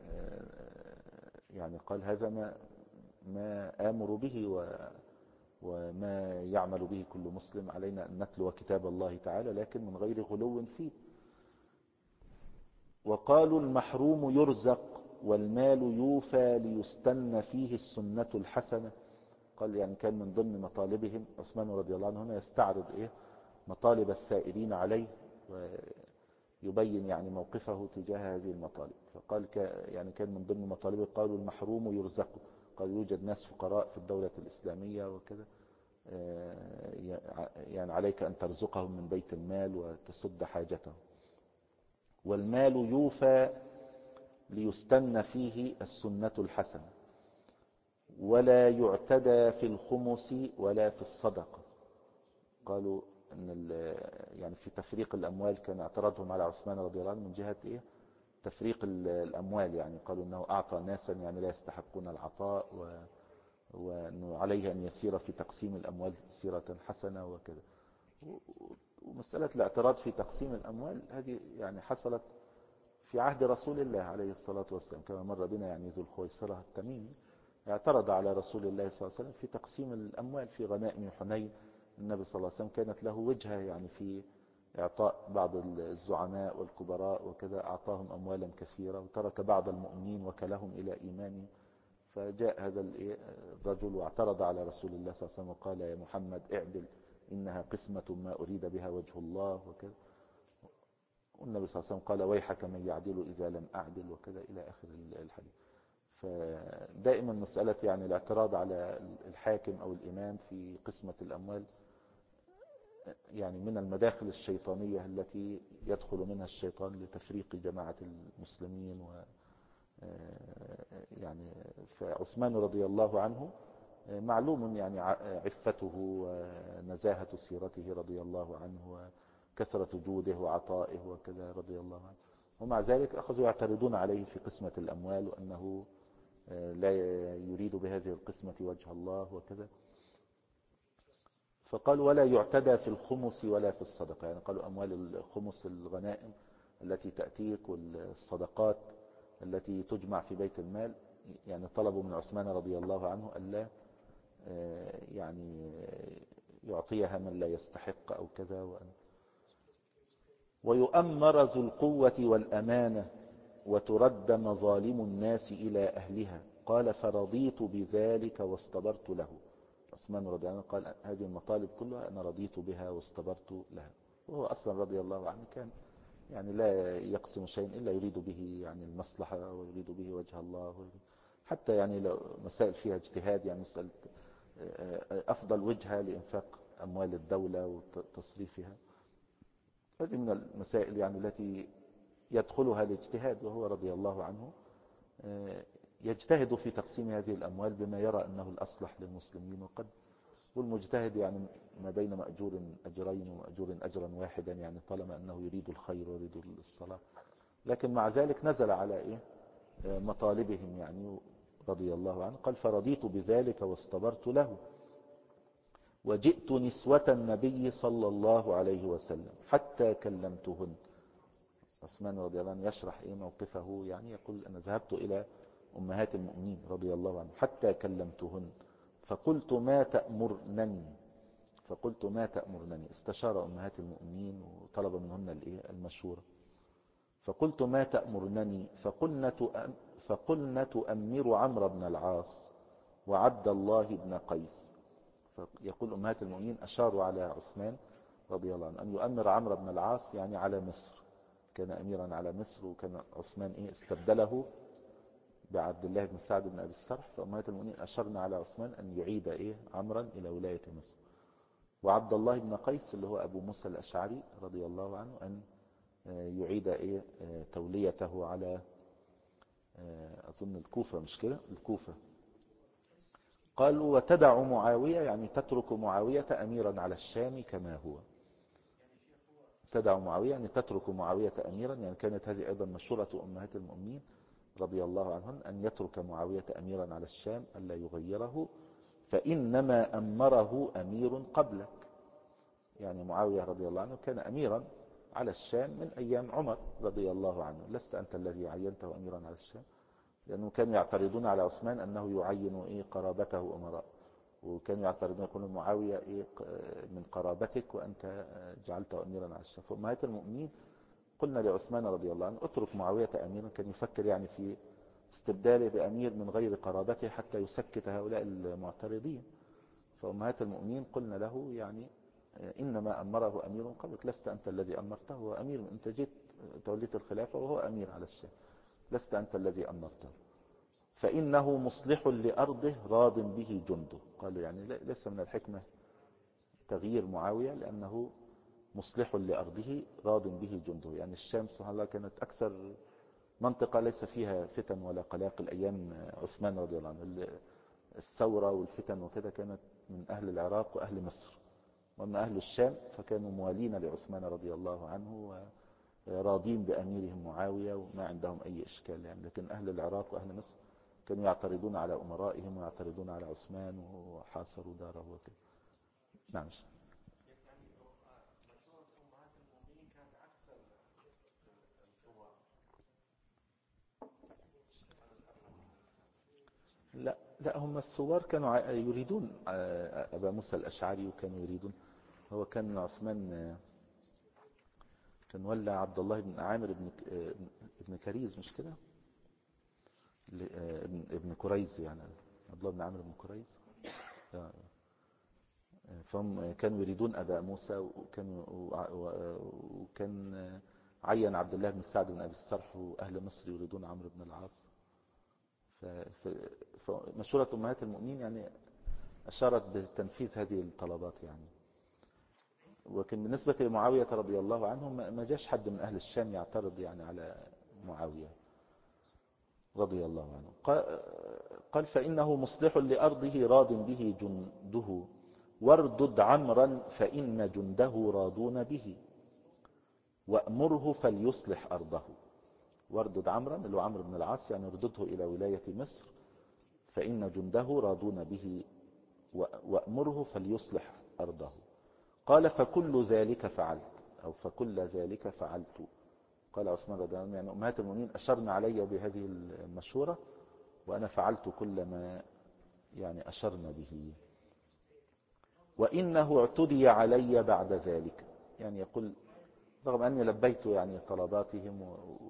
يعني قال هذا ما آمر به وما يعمل به كل مسلم، علينا أن نتلو كتاب الله تعالى لكن من غير غلو فيه. وقالوا المحروم يرزق والمال يوفى ليستن فيه السنة الحسنة. قال يعني كان من ضمن مطالبهم عثمان رضي الله عنه هنا يستعرض مطالب السائرين عليه، ويبين يعني موقفه تجاه هذه المطالب. فقال يعني كان من ضمن مطالبه قالوا المحروم يرزق، قال يوجد ناس فقراء في الدولة الإسلامية وكذا، يعني عليك أن ترزقهم من بيت المال وتسد حاجتهم. والمال يوفى ليستن فيه السنة الحسنة، ولا يعتدى في الخمس ولا في الصدقة. قالوا ان يعني في تفريق الاموال كان اعتراضهم على عثمان رضي الله عنه من جهة تفريق الاموال، يعني قالوا انه اعطى ناسا يعني لا يستحقون العطاء، وانه عليه ان يسير في تقسيم الاموال سيرة حسنة وكذا. ومسألة الاعتراض في تقسيم الاموال هذه يعني حصلت في عهد رسول الله عليه الصلاة والسلام، كما مر بنا. يعني ذو الخويصرة التميمي اعترض على رسول الله صلى الله عليه وسلم في تقسيم الأموال في غنائم حنين. النبي صلى الله عليه وسلم كانت له وجهة يعني في إعطاء بعض الزعماء والكبراء وكذا، أعطاهم أموالا كثيرة وترك بعض المؤمنين وكلهم إلى إيمانه. فجاء هذا الرجل واعترض على رسول الله صلى الله عليه وسلم وقال يا محمد اعدل، إنها قسمة ما أريد بها وجه الله وكذا. والنبي صلى الله عليه وسلم قال ويحك من يعدل إذا لم أعدل وكذا إلى آخر الحديث. فدائما مسألة يعني الاعتراض على الحاكم أو الإمام في قسمة الأموال يعني من المداخل الشيطانية التي يدخل منها الشيطان لتفريق جماعة المسلمين. يعني فعثمان رضي الله عنه معلوم يعني عفته ونزاهة سيرته رضي الله عنه وكثرة جوده وعطائه وكذا رضي الله عنه، ومع ذلك أخذوا يعترضون عليه في قسمة الأموال، وأنه لا يريد بهذه القسمة وجه الله وكذا. فقال ولا يعتدى في الخمس ولا في الصدقة، يعني قالوا أموال الخمس الغنائم التي تأتيك والصدقات التي تجمع في بيت المال، يعني طلبوا من عثمان رضي الله عنه ألا يعني يعطيها من لا يستحق أو كذا. ويؤمر ذو القوة والأمانة وترد مظالم الناس إلى أهلها. قال فرضيت بذلك واصطبرت له. عثمان رضي الله عنه قال هذه المطالب كلها أنا رضيت بها واصطبرت لها. وهو أصلا رضي الله عنه كان يعني لا يقسم شيء إلا يريد به يعني المصلحة ويريد به وجه الله. حتى يعني لو مسائل فيها اجتهاد، يعني مسألة أفضل وجهة لإنفاق أموال الدولة وتصريفها، هذه من المسائل يعني التي يدخلها الاجتهاد. وهو رضي الله عنه يجتهد في تقسيم هذه الأموال بما يرى أنه الأصلح للمسلمين. وقد والمجتهد يعني ما بين مأجور أجرين ومأجور أجرا واحدا، يعني طالما أنه يريد الخير ويريد الصلاح. لكن مع ذلك نزل على مطالبهم يعني رضي الله عنه. قال فرضيت بذلك واصطبرت له. وجئت نسوة النبي صلى الله عليه وسلم حتى كلمتهن. عثمان رضي الله عنه يشرح موقفه، يعني يقول أنا ذهبت إلى أمهات المؤمنين رضي الله عنه حتى كلمتهن فقلت ما تأمرنني. فقلت ما تأمرنني، استشار أمهات المؤمنين وطلب منهن المشورة. فقلت ما تأمرنني فقلن تؤمر عمرو بن العاص وعبد الله بن قيس. يقول أمهات المؤمنين أشاروا على عثمان رضي الله عنه أن يؤمر عمرو بن العاص يعني على مصر، كان أميرا على مصر، وكان عثمان استبدله بعبد الله بن سعد بن أبي السرح. فأمهات المؤمنين أشرنا على عثمان أن يعيد عمرا إلى ولاية مصر، وعبد الله بن قيس اللي هو أبو موسى الأشعري رضي الله عنه أن يعيد توليته على أظن الكوفة، مش كده؟ الكوفة. قالوا وتدع معاوية، يعني تترك معاوية أميرا على الشام كما هو. تدع معاوية يعني تترك معاوية أميرا، يعني كانت هذه أيضا مشورة أمهات المؤمنين رضي الله عنهن أن يترك معاوية أميرا على الشام ألا يغيره، فإنما أمره أمير قبلك. يعني معاوية رضي الله عنه كان أميرا على الشام من أيام عمر رضي الله عنه، لست أنت الذي عينته أميرا على الشام. لأنه كانوا يعترضون على عثمان أنه يعين قرابته أمراء، وكانوا يعترضون يقولون معاوية من قرابتك وأنت جعلته أميرا على الشام. فأمهات المؤمنين قلنا لعثمان رضي الله عنه اترك معاوية أميرا، كان يفكر يعني في استبداله بأمير من غير قرابته حتى يسكت هؤلاء المعترضين. فأمهات المؤمنين قلنا له يعني إنما أمره أمير قبلك، لست أنت الذي أمرته، هو أمير، أنت جيت توليت الخلافة وهو أمير على الشام، لست أنت الذي أمرته. فإنه مصلح لأرضه راض به جنده. قالوا يعني ليس من الحكمة تغيير معاوية لأنه مصلح لأرضه راض به جنده. يعني الشام سبحان الله كانت أكثر منطقة ليس فيها فتن ولا قلاقل أيام عثمان رضي الله عنه. الثورة والفتن وكذا كانت من أهل العراق وأهل مصر، وأما أهل الشام فكانوا موالين لعثمان رضي الله عنه وراضين بأميرهم معاوية وما عندهم أي إشكال يعني. لكن أهل العراق وأهل مصر كانوا يعترضون على أمرائهم ويعترضون على عثمان وحاصروا داره وكذا. نعم. لا هم الثوار كانوا يريدون أبا موسى الأشعري، وكانوا يريدون، هو كان عثمان كان ولى عبد الله بن عامر ابن كريز، مش كده؟ ابن كريز، يعني عبد الله بن عامر بن كريز. فهم كانوا يريدون أبا موسى، وكان عين عبد الله بن سعد بن أبي السرح، وأهل مصر يريدون عمرو بن العاص. فمشورة أمهات المؤمنين يعني أشارت بتنفيذ هذه الطلبات يعني. وكان بالنسبة لمعاوية رضي الله عنه ما جاش حد من أهل الشام يعترض يعني على معاوية رضي الله عنه. قال فإنه مصلح لأرضه راض به جنده واردد عمرا فإن جنده راضون به وأمره فليصلح أرضه. واردد عمرا اللي هو عمرو بن العاص، يعني اردده إلى ولاية مصر فإن جنده راضون به وأمره فليصلح أرضه. قال فكل ذلك فعلت، أو فكل ذلك فعلت. قال عثمان رضي الله عنه يعني أمهات المؤمنين أشرن علي بهذه المشورة وأنا فعلت كل ما يعني أشرن به. وإنه اعتدي علي بعد ذلك، يعني يقول رغم أني لبيت يعني طلباتهم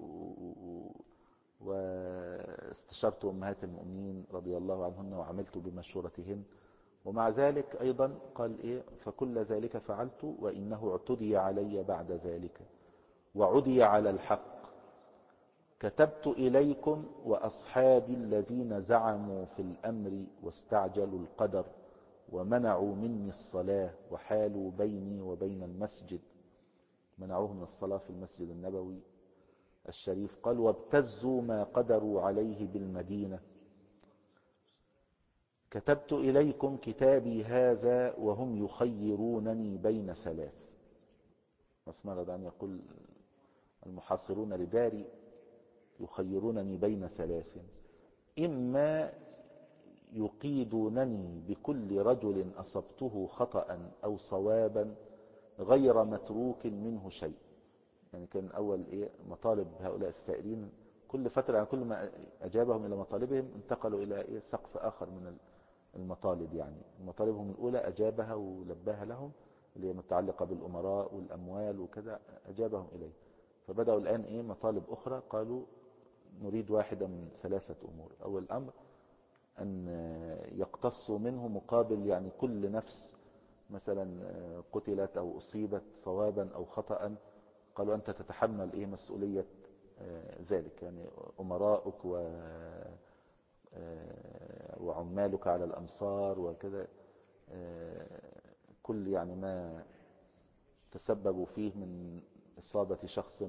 واستشرت أمهات المؤمنين رضي الله عنهن وعملت بمشورتهن، ومع ذلك أيضا قال إيه فكل ذلك فعلت وإنه اعتدي علي بعد ذلك وعدي على الحق. كتبت إليكم وأصحابي الذين زعموا في الأمر واستعجلوا القدر ومنعوا مني الصلاة وحالوا بيني وبين المسجد، منعوه من الصلاة في المسجد النبوي الشريف. قال وابتزوا ما قدروا عليه بالمدينة. كتبت إليكم كتابي هذا وهم يخيرونني بين ثلاث. عثمان رضي الله عنه يقول المحاصرون لداري يخيرونني بين ثلاث: إما يقيدونني بكل رجل أصبته خطأ أو صوابا غير متروك منه شيء. يعني كان أول مطالب هؤلاء السائرين كل فترة، يعني كل ما أجابهم إلى مطالبهم انتقلوا إلى سقف آخر من المطالب. يعني مطالبهم الأولى أجابها ولباها لهم اللي هي متعلقة بالأمراء والأموال وكذا، أجابهم إليه. فبدأوا الآن مطالب أخرى، قالوا نريد واحدة من ثلاثة أمور. أول أمر أن يقتصوا منه مقابل يعني كل نفس مثلا قتلت أو أصيبت صوابا أو خطأ، قالوا أنت تتحمل مسؤولية ذلك، يعني أمراؤك وعمالك على الأمصار وكذا، كل يعني ما تسببوا فيه من إصابة شخص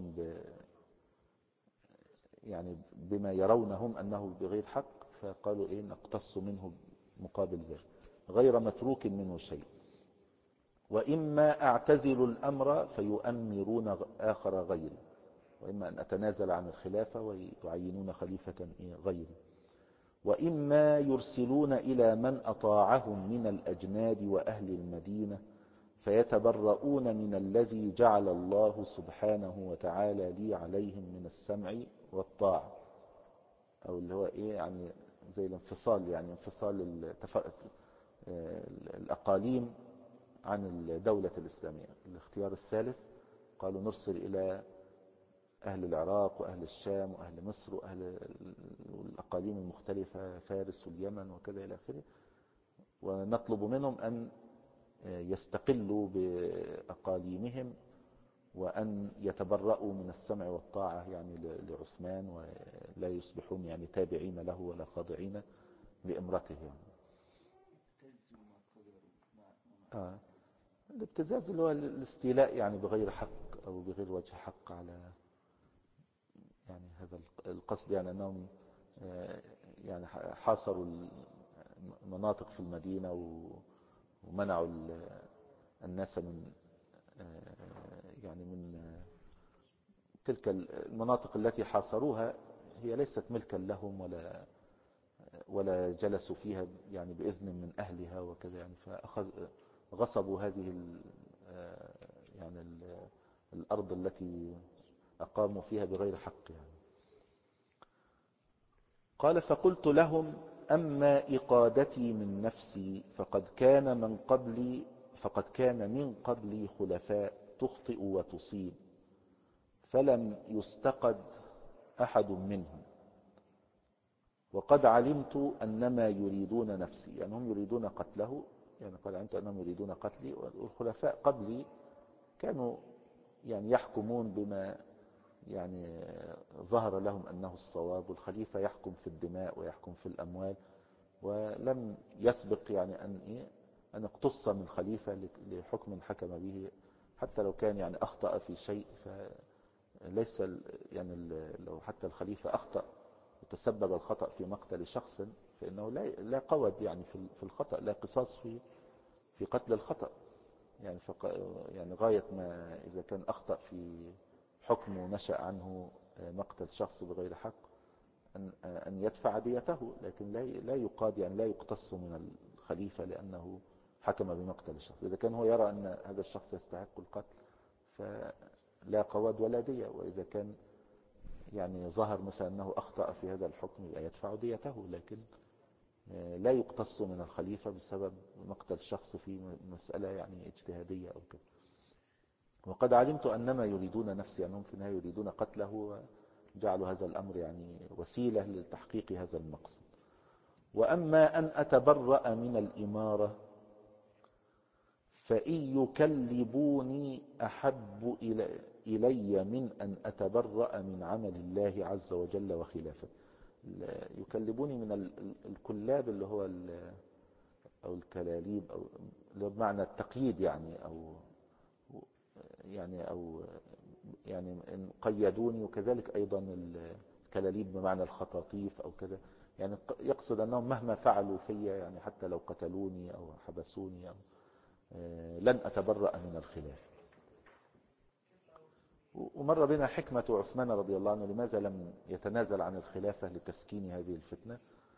يعني بما يرونهم أنه بغير حق، فقالوا نقتص منه مقابل ذلك غير متروك منه شيء. وإما أعتزل الأمر فيؤمرون آخر غيري، وإما أن أتنازل عن الخلافة ويعينون خليفة غيري. وإما يرسلون إلى من أطاعهم من الأجناد وأهل المدينة فيتبرؤون من الذي جعل الله سبحانه وتعالى لي عليهم من السمع والطاعة، أو اللي هو يعني زي الانفصال، يعني انفصال الأقاليم عن الدولة الإسلامية. الاختيار الثالث قالوا نرسل إلى أهل العراق وأهل الشام وأهل مصر وأهل الأقاليم المختلفة فارس واليمن وكذا إلى آخره، ونطلب منهم أن يستقلوا بأقاليمهم وأن يتبرؤوا من السمع والطاعة يعني لعثمان، ولا يصبحون يعني تابعين له ولا خاضعين لإمرته. الابتزاز اللي هو الاستيلاء يعني بغير حق أو بغير وجه حق على يعني هذا القصد، يعني أنهم يعني حاصروا المناطق في المدينة ومنعوا الناس من يعني من تلك المناطق التي حاصروها، هي ليست ملكا لهم ولا جلسوا فيها يعني بإذن من أهلها وكذا، يعني غصبوا هذه يعني الأرض التي أقاموا فيها بغير حق يعني. قال فقلت لهم أما إقادتي من نفسي فقد كان من قبلي خلفاء تخطئ وتصيب فلم يستقد أحد منهم، وقد علمت أنما يريدون نفسي، يعني هم يريدون قتله، يعني قد علمت أنهم يريدون قتلي، والخلفاء قبلي كانوا يعني يحكمون بما يعني ظهر لهم أنه الصواب، والخليفة يحكم في الدماء ويحكم في الأموال، ولم يسبق يعني أن اقتص من خليفة لحكم حكم به، حتى لو كان يعني أخطأ في شيء، فليس يعني لو حتى الخليفة أخطأ وتسبب الخطأ في مقتل شخص فإنه لا قود يعني في الخطأ، لا قصاص في قتل الخطأ، يعني غاية ما إذا كان أخطأ في حكم نشأ عنه مقتل شخص بغير حق أن يدفع ديته، لكن لا يقاد، يعني لا يقتص من الخليفة لأنه حكم بمقتل الشخص. إذا كان هو يرى أن هذا الشخص يستحق القتل فلا قواد ولا دية، وإذا كان يعني ظهر مثلا أنه أخطأ في هذا الحكم يدفع ديته، لكن لا يقتص من الخليفة بسبب مقتل الشخص في مسألة يعني اجتهادية أو كده. وقد علمت أنما يريدون نفسي، أنهم في النهاية يريدون قتله، وجعلوا هذا الأمر يعني وسيلة لتحقيق هذا المقصد. وأما أن أتبرأ من الإمارة فإن يكلبوني أحب إلي من أن أتبرأ من عمل الله عز وجل وخلافته. يكلبوني من الكلاب اللي هو أو الكلاليب، أو بمعنى التقييد يعني، أو يعني إن قيدوني، وكذلك أيضا الكلاليب بمعنى الخطاطيف أو كذا، يعني يقصد أنهم مهما فعلوا فيا، يعني حتى لو قتلوني أو حبسوني أو لن أتبرأ من الخلاف. ومر بنا حكمة عثمان رضي الله عنه لماذا لم يتنازل عن الخلافة لتسكين هذه الفتنة.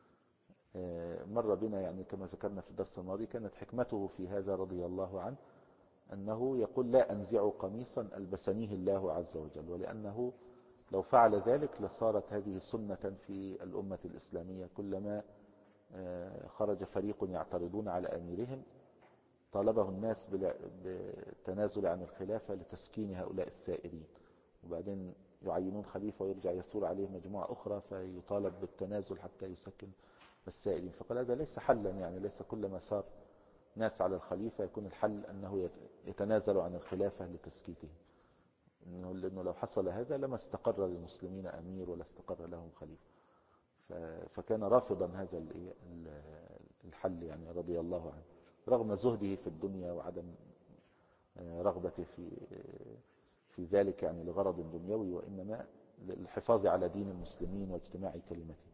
مر بنا يعني كما ذكرنا في الدرس الماضي، كانت حكمته في هذا رضي الله عنه أنه يقول لا أنزع قميصا ألبسنيه الله عز وجل، ولأنه لو فعل ذلك لصارت هذه سنة في الأمة الإسلامية، كلما خرج فريق يعترضون على أميرهم طالبه الناس بالتنازل عن الخلافة لتسكين هؤلاء الثائرين، وبعدين يعينون خليفة ويرجع يثور عليه مجموعة أخرى فيطالب بالتنازل حتى يسكن الثائرين. فقال هذا ليس حلا، يعني ليس كلما صار ناس على الخليفة يكون الحل أنه يتنازل عن الخلافة لتسكيته، لأنه لو حصل هذا لما استقر للمسلمين أمير ولا استقر لهم خليفة. فكان رافضا هذا الحل يعني رضي الله عنه، رغم زهده في الدنيا وعدم رغبته في ذلك يعني لغرض دنيوي، وإنما للحفاظ على دين المسلمين واجتماع كلمته.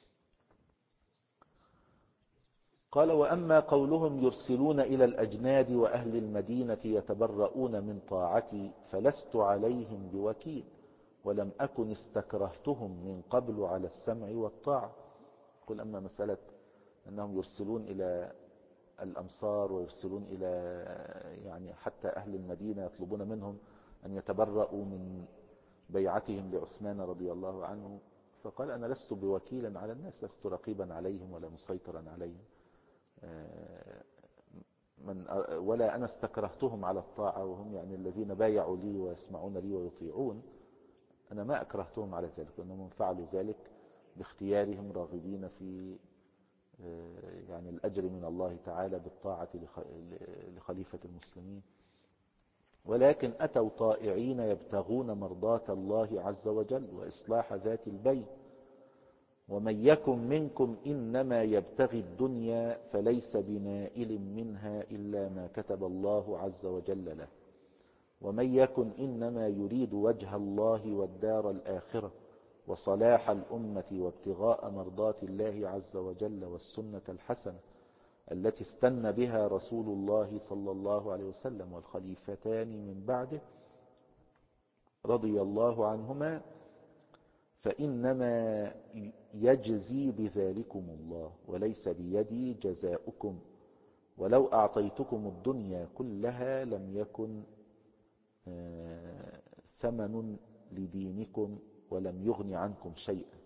قال وأما قولهم يرسلون إلى الأجناد وأهل المدينة يتبرؤون من طاعتي فلست عليهم بوكيل، ولم أكن استكرهتهم من قبل على السمع والطاعة. قل أما مسألة أنهم يرسلون إلى الأمصار ويرسلون إلى يعني حتى أهل المدينة يطلبون منهم أن يتبرؤوا من بيعتهم لعثمان رضي الله عنه، فقال أنا لست بوكيلا على الناس، لست رقيبا عليهم ولا مسيطرا عليهم، ولا أنا استكرهتهم على الطاعة، وهم يعني الذين بايعوا لي ويسمعون لي ويطيعون، أنا ما أكرهتهم على ذلك، وأنهم فعلوا ذلك باختيارهم راغبين في يعني الأجر من الله تعالى بالطاعة لخليفة المسلمين، ولكن أتوا طائعين يبتغون مرضاة الله عز وجل وإصلاح ذات البين. ومن يكن منكم إنما يبتغي الدنيا فليس بنائل منها إلا ما كتب الله عز وجل له، ومن يكن إنما يريد وجه الله والدار الآخرة وصلاح الأمة وابتغاء مرضات الله عز وجل والسنة الحسنة التي استنى بها رسول الله صلى الله عليه وسلم والخليفتان من بعده رضي الله عنهما، فإنما يجزي بذلكم الله وليس بيدي جزاؤكم، ولو أعطيتكم الدنيا كلها لم يكن ثمن لدينكم ولم يغن عنكم شيئا.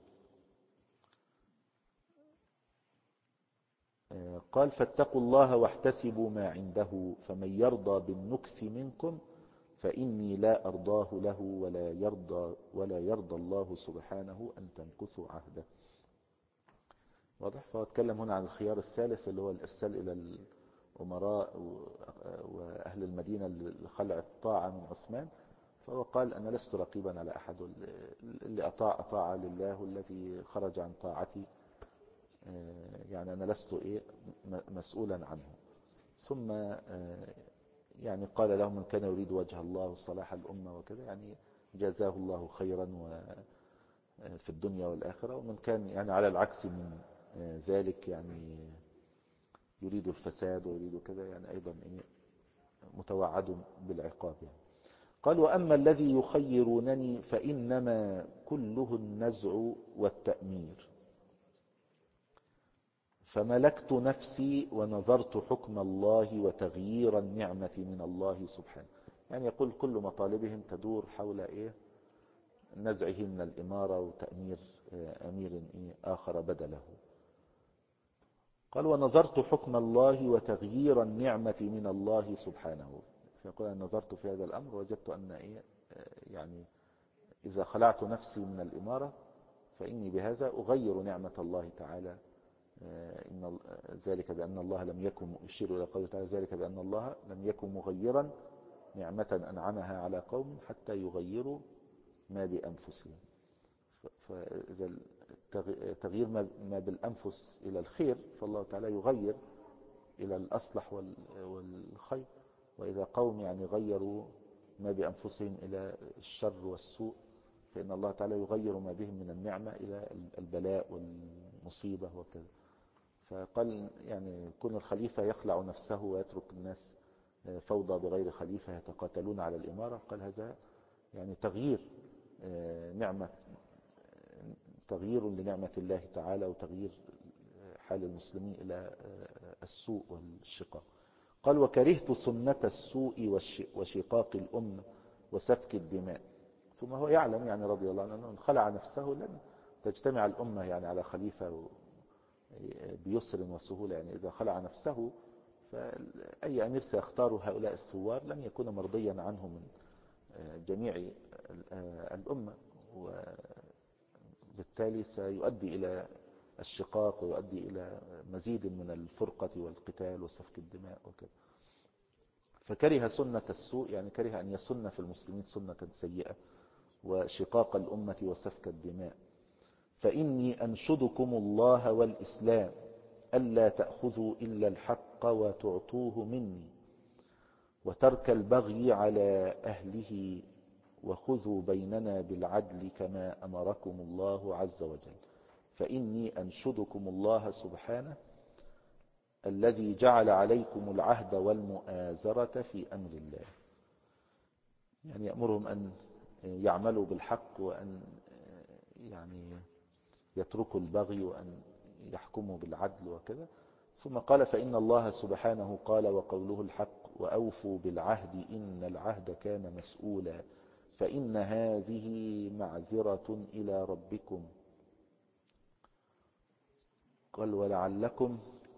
قال فاتقوا الله واحتسبوا ما عنده، فمن يرضى بالنكث منكم فإني لا أرضاه له ولا يرضى الله سبحانه أن تنكثوا عهده. واضح؟ فأتكلم هنا عن الخيار الثالث اللي هو الإرسال إلى الأمراء وأهل المدينة لخلع الطاعة من عثمان، فهو قال أنا لست رقيبا على أحد، اللي أطاع لله والذي خرج عن طاعتي يعني أنا لست مسؤولا عنه. ثم يعني قال لهم من كان يريد وجه الله وصلاح الأمة وكذا يعني جزاه الله خيرا في الدنيا والآخرة، ومن كان يعني على العكس من ذلك يعني يريد الفساد ويريد كذا يعني أيضا متوعد بالعقاب يعني. قال وأما الذي يخيرونني فإنما كله النزع والتأمير، فملكت نفسي ونظرت حكم الله وتغيير النعمة من الله سبحانه. يعني يقول كل مطالبهم تدور حول نزعه من الإمارة وتأمير أمير آخر بدله. قال ونظرت حكم الله وتغيير النعمة من الله سبحانه. فيقول أنا نظرت في هذا الأمر وجدت أن يعني إذا خلعت نفسي من الإمارة فإني بهذا أغير نعمة الله تعالى. إن ذلك بأن الله لم يكن، يشير إلى قوله تعالى ذلك بأن الله لم يكن مغيرا نعمة أنعمها على قوم حتى يغيروا ما بأنفسهم. فإذا تغيير ما بالأنفس إلى الخير فالله تعالى يغير إلى الأصلح والخير، وإذا قوم يعني غيروا ما بأنفسهم إلى الشر والسوء فإن الله تعالى يغير ما بهم من النعمة إلى البلاء والمصيبة وكذا. فقال يعني كون الخليفة يخلع نفسه ويترك الناس فوضى بغير خليفة يتقاتلون على الإمارة، قال هذا يعني تغيير لنعمة الله تعالى وتغيير حال المسلمين إلى السوء والشقاق. قال وكرهت سنة السوء وشقاق الأمة وسفك الدماء. ثم هو يعلم يعني رضي الله عنه أنه خلع نفسه لن تجتمع الأمة يعني على خليفة بيسر وسهولة. يعني إذا خلع نفسه فأي أمير سيختار هؤلاء الثوار لن يكون مرضيا عنه من جميع الأمة، وبالتالي سيؤدي إلى الشقاق ويؤدي إلى مزيد من الفرقة والقتال وسفك الدماء وكذا. فكره سنة السوء يعني كره أن يسن في المسلمين سنة سيئة وشقاق الأمة وسفك الدماء. فإني أنشدكم الله والإسلام ألا تأخذوا إلا الحق وتعطوه مني وترك البغي على أهله وخذوا بيننا بالعدل كما أمركم الله عز وجل. فإني أنشدكم الله سبحانه الذي جعل عليكم العهد والمؤازرة في أمر الله. يعني يأمرهم أن يعملوا بالحق وأن يعني يتركوا البغي وأن يحكموا بالعدل وكذا. ثم قال فإن الله سبحانه قال وقوله الحق وأوفوا بالعهد إن العهد كان مسؤولا فإن هذه معذرة إلى ربكم. قال ولعلكم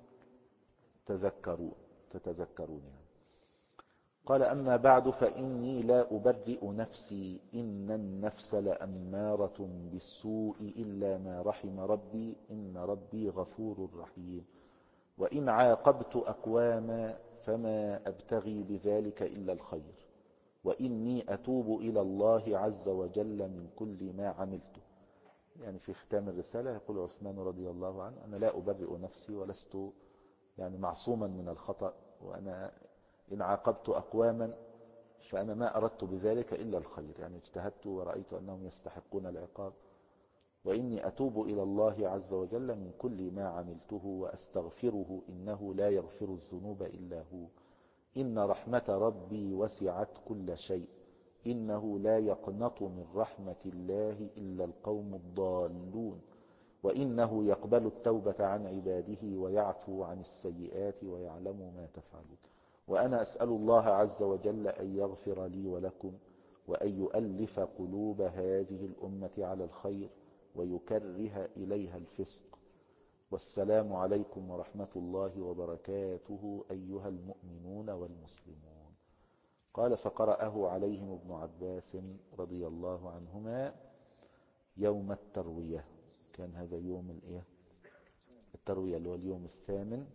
تتذكرون يعني. قال أما بعد فإني لا أبرئ نفسي إن النفس لأمارة بالسوء إلا ما رحم ربي إن ربي غفور رحيم. وإن عاقبت أقواما فما أبتغي بذلك إلا الخير وإني أتوب إلى الله عز وجل من كل ما عملته. يعني في ختام الرسالة يقول عثمان رضي الله عنه أنا لا أبرئ نفسي ولست يعني معصوما من الخطأ، وأنا إن عاقبت أقواما فأنا ما أردت بذلك إلا الخير، يعني اجتهدت ورأيت أنهم يستحقون العقاب. وإني أتوب إلى الله عز وجل من كل ما عملته وأستغفره إنه لا يغفر الذنوب إلا هو إن رحمة ربي وسعت كل شيء إنه لا يقنط من رحمة الله إلا القوم الضالون وإنه يقبل التوبة عن عباده ويعفو عن السيئات ويعلم ما تفعلون. وأنا أسأل الله عز وجل أن يغفر لي ولكم وأن يؤلف قلوب هذه الأمة على الخير ويكره إليها الفسق. والسلام عليكم ورحمة الله وبركاته أيها المؤمنون والمسلمون. قال فقرأه عليهم ابن عباس رضي الله عنهما يوم التروية. كان هذا يوم التروية اللي هو اليوم الثامن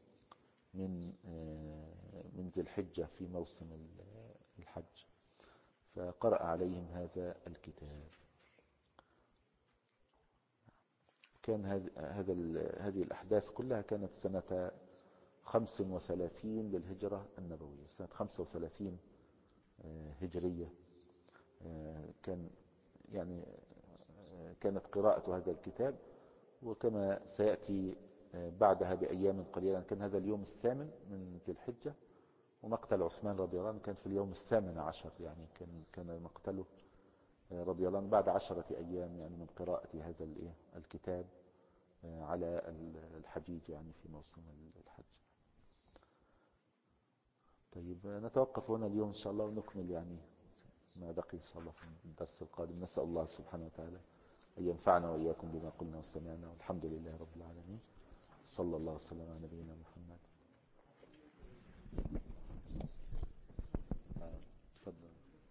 من ذي الحجة في موسم الحج. فقرأ عليهم هذا الكتاب. كان هذه الأحداث كلها كانت سنة 35 للهجرة النبوية، سنة 35 هجرية. كانت قراءة هذا الكتاب، وكما سيأتي بعدها بأيام قليلة كان هذا اليوم الثامن من ذي الحجة، ومقتل عثمان رضي الله عنه كان في اليوم 18، يعني كان مقتله رضي الله عنه بعد 10 أيام يعني من قراءة هذا الكتاب على الحجيج، يعني في موسم الحج. طيب نتوقف هنا اليوم إن شاء الله، ونكمل يعني ما بقي إن شاء الله في الدرس القادم. نسأل الله سبحانه وتعالى أن ينفعنا وإياكم بما قلنا وسمعنا، والحمد لله رب العالمين. صلى الله وسلم على نبينا محمد. تفضل.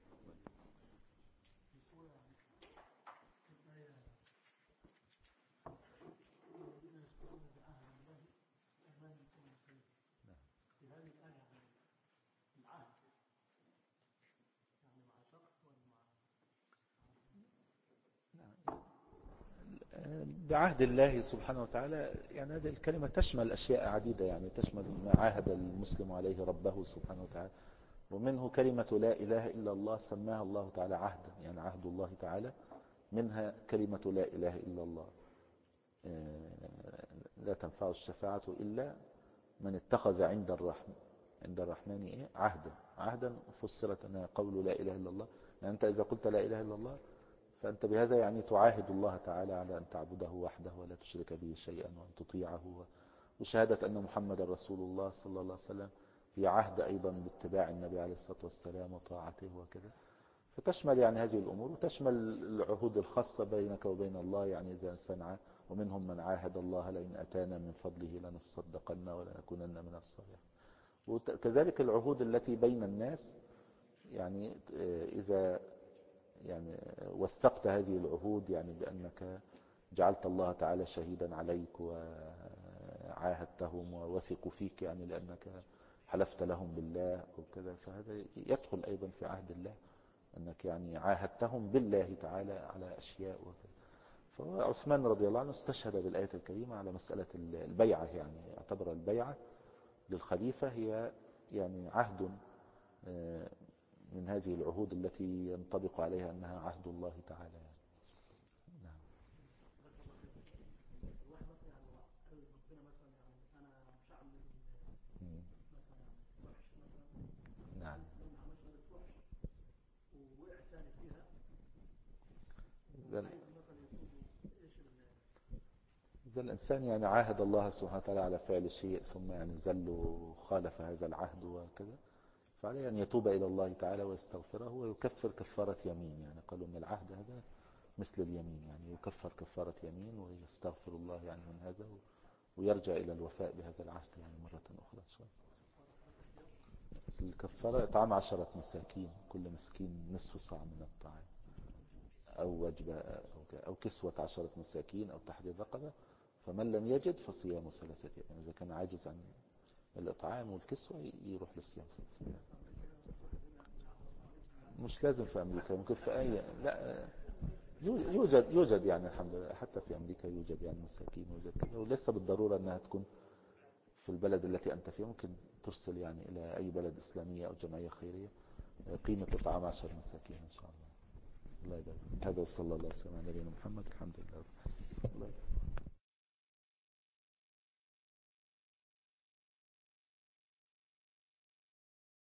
بعهد الله سبحانه وتعالى، يعني هذه الكلمة تشمل أشياء عديدة، يعني تشمل ما عاهد المسلم عليه ربه سبحانه وتعالى، ومنه كلمة لا إله إلا الله سماها الله تعالى عهدا، يعني عهد الله تعالى منها كلمة لا إله إلا الله. لا تنفع الشفاعة إلا من اتخذ عند الرحمن عهدا فسرت أنها قول لا إله إلا الله. يعني أنت إذا قلت لا إله إلا الله فأنت بهذا يعني تعاهد الله تعالى على أن تعبده وحده ولا تشرك به شيئا وأن تطيعه، وشهادة أن محمد رسول الله صلى الله عليه وسلم في عهد أيضا باتباع النبي عليه الصلاة والسلام وطاعته وكذا. فتشمل يعني هذه الأمور، وتشمل العهود الخاصة بينك وبين الله، يعني إذا إنسان ومنهم من عاهد الله لئن أتانا من فضله لنصدقن ولنكونن من الصالحين. وكذلك العهود التي بين الناس، يعني إذا يعني وثقت هذه العهود، يعني بأنك جعلت الله تعالى شهيدا عليك وعاهدتهم ووثقوا فيك، يعني لأنك حلفت لهم بالله أو كذا، فهذا يدخل أيضا في عهد الله، أنك يعني عاهدتهم بالله تعالى على أشياء وكذا. فعثمان رضي الله عنه استشهد بالآية الكريمة على مسألة البيعة، يعني اعتبر البيعة للخليفة هي يعني عهد من هذه العهود التي ينطبق عليها أنها عهد الله تعالى يعني. نعم. نعم. إذا الإنسان يعني عاهد الله سبحانه وتعالى على فعل شيء ثم يعني زل وخالف هذا العهد وكذا، فعليه أن يتوب إلى الله تعالى ويستغفره ويكفر كفارة يمين. يعني قالوا أن العهد هذا مثل اليمين، يعني يكفر كفارة يمين ويستغفر الله يعني من هذا، ويرجع إلى الوفاء بهذا العهد يعني مرة أخرى. الكفارة إطعام 10 مساكين، كل مسكين نصف صاع من الطعام، أو وجبة أو كسوة 10 مساكين، أو تحرير رقبة. فمن لم يجد فصيام 3 أيام. إذا كان عاجز عن الإطعام والكسوة يروح للصيام 3 أيام. مش لازم في أمريكا، ممكن في أي، لا يوجد يعني الحمد لله، حتى في أمريكا يوجد يعني مساكين، يوجد كذا، وليس بالضرورة أنها تكون في البلد التي أنت فيها. ممكن ترسل يعني إلى أي بلد إسلامية أو جمعية خيرية قيمة إطعام 10 مساكين إن شاء الله. الله يبارك. هذا صلى الله عليه وسلم على نبينا محمد. الحمد لله.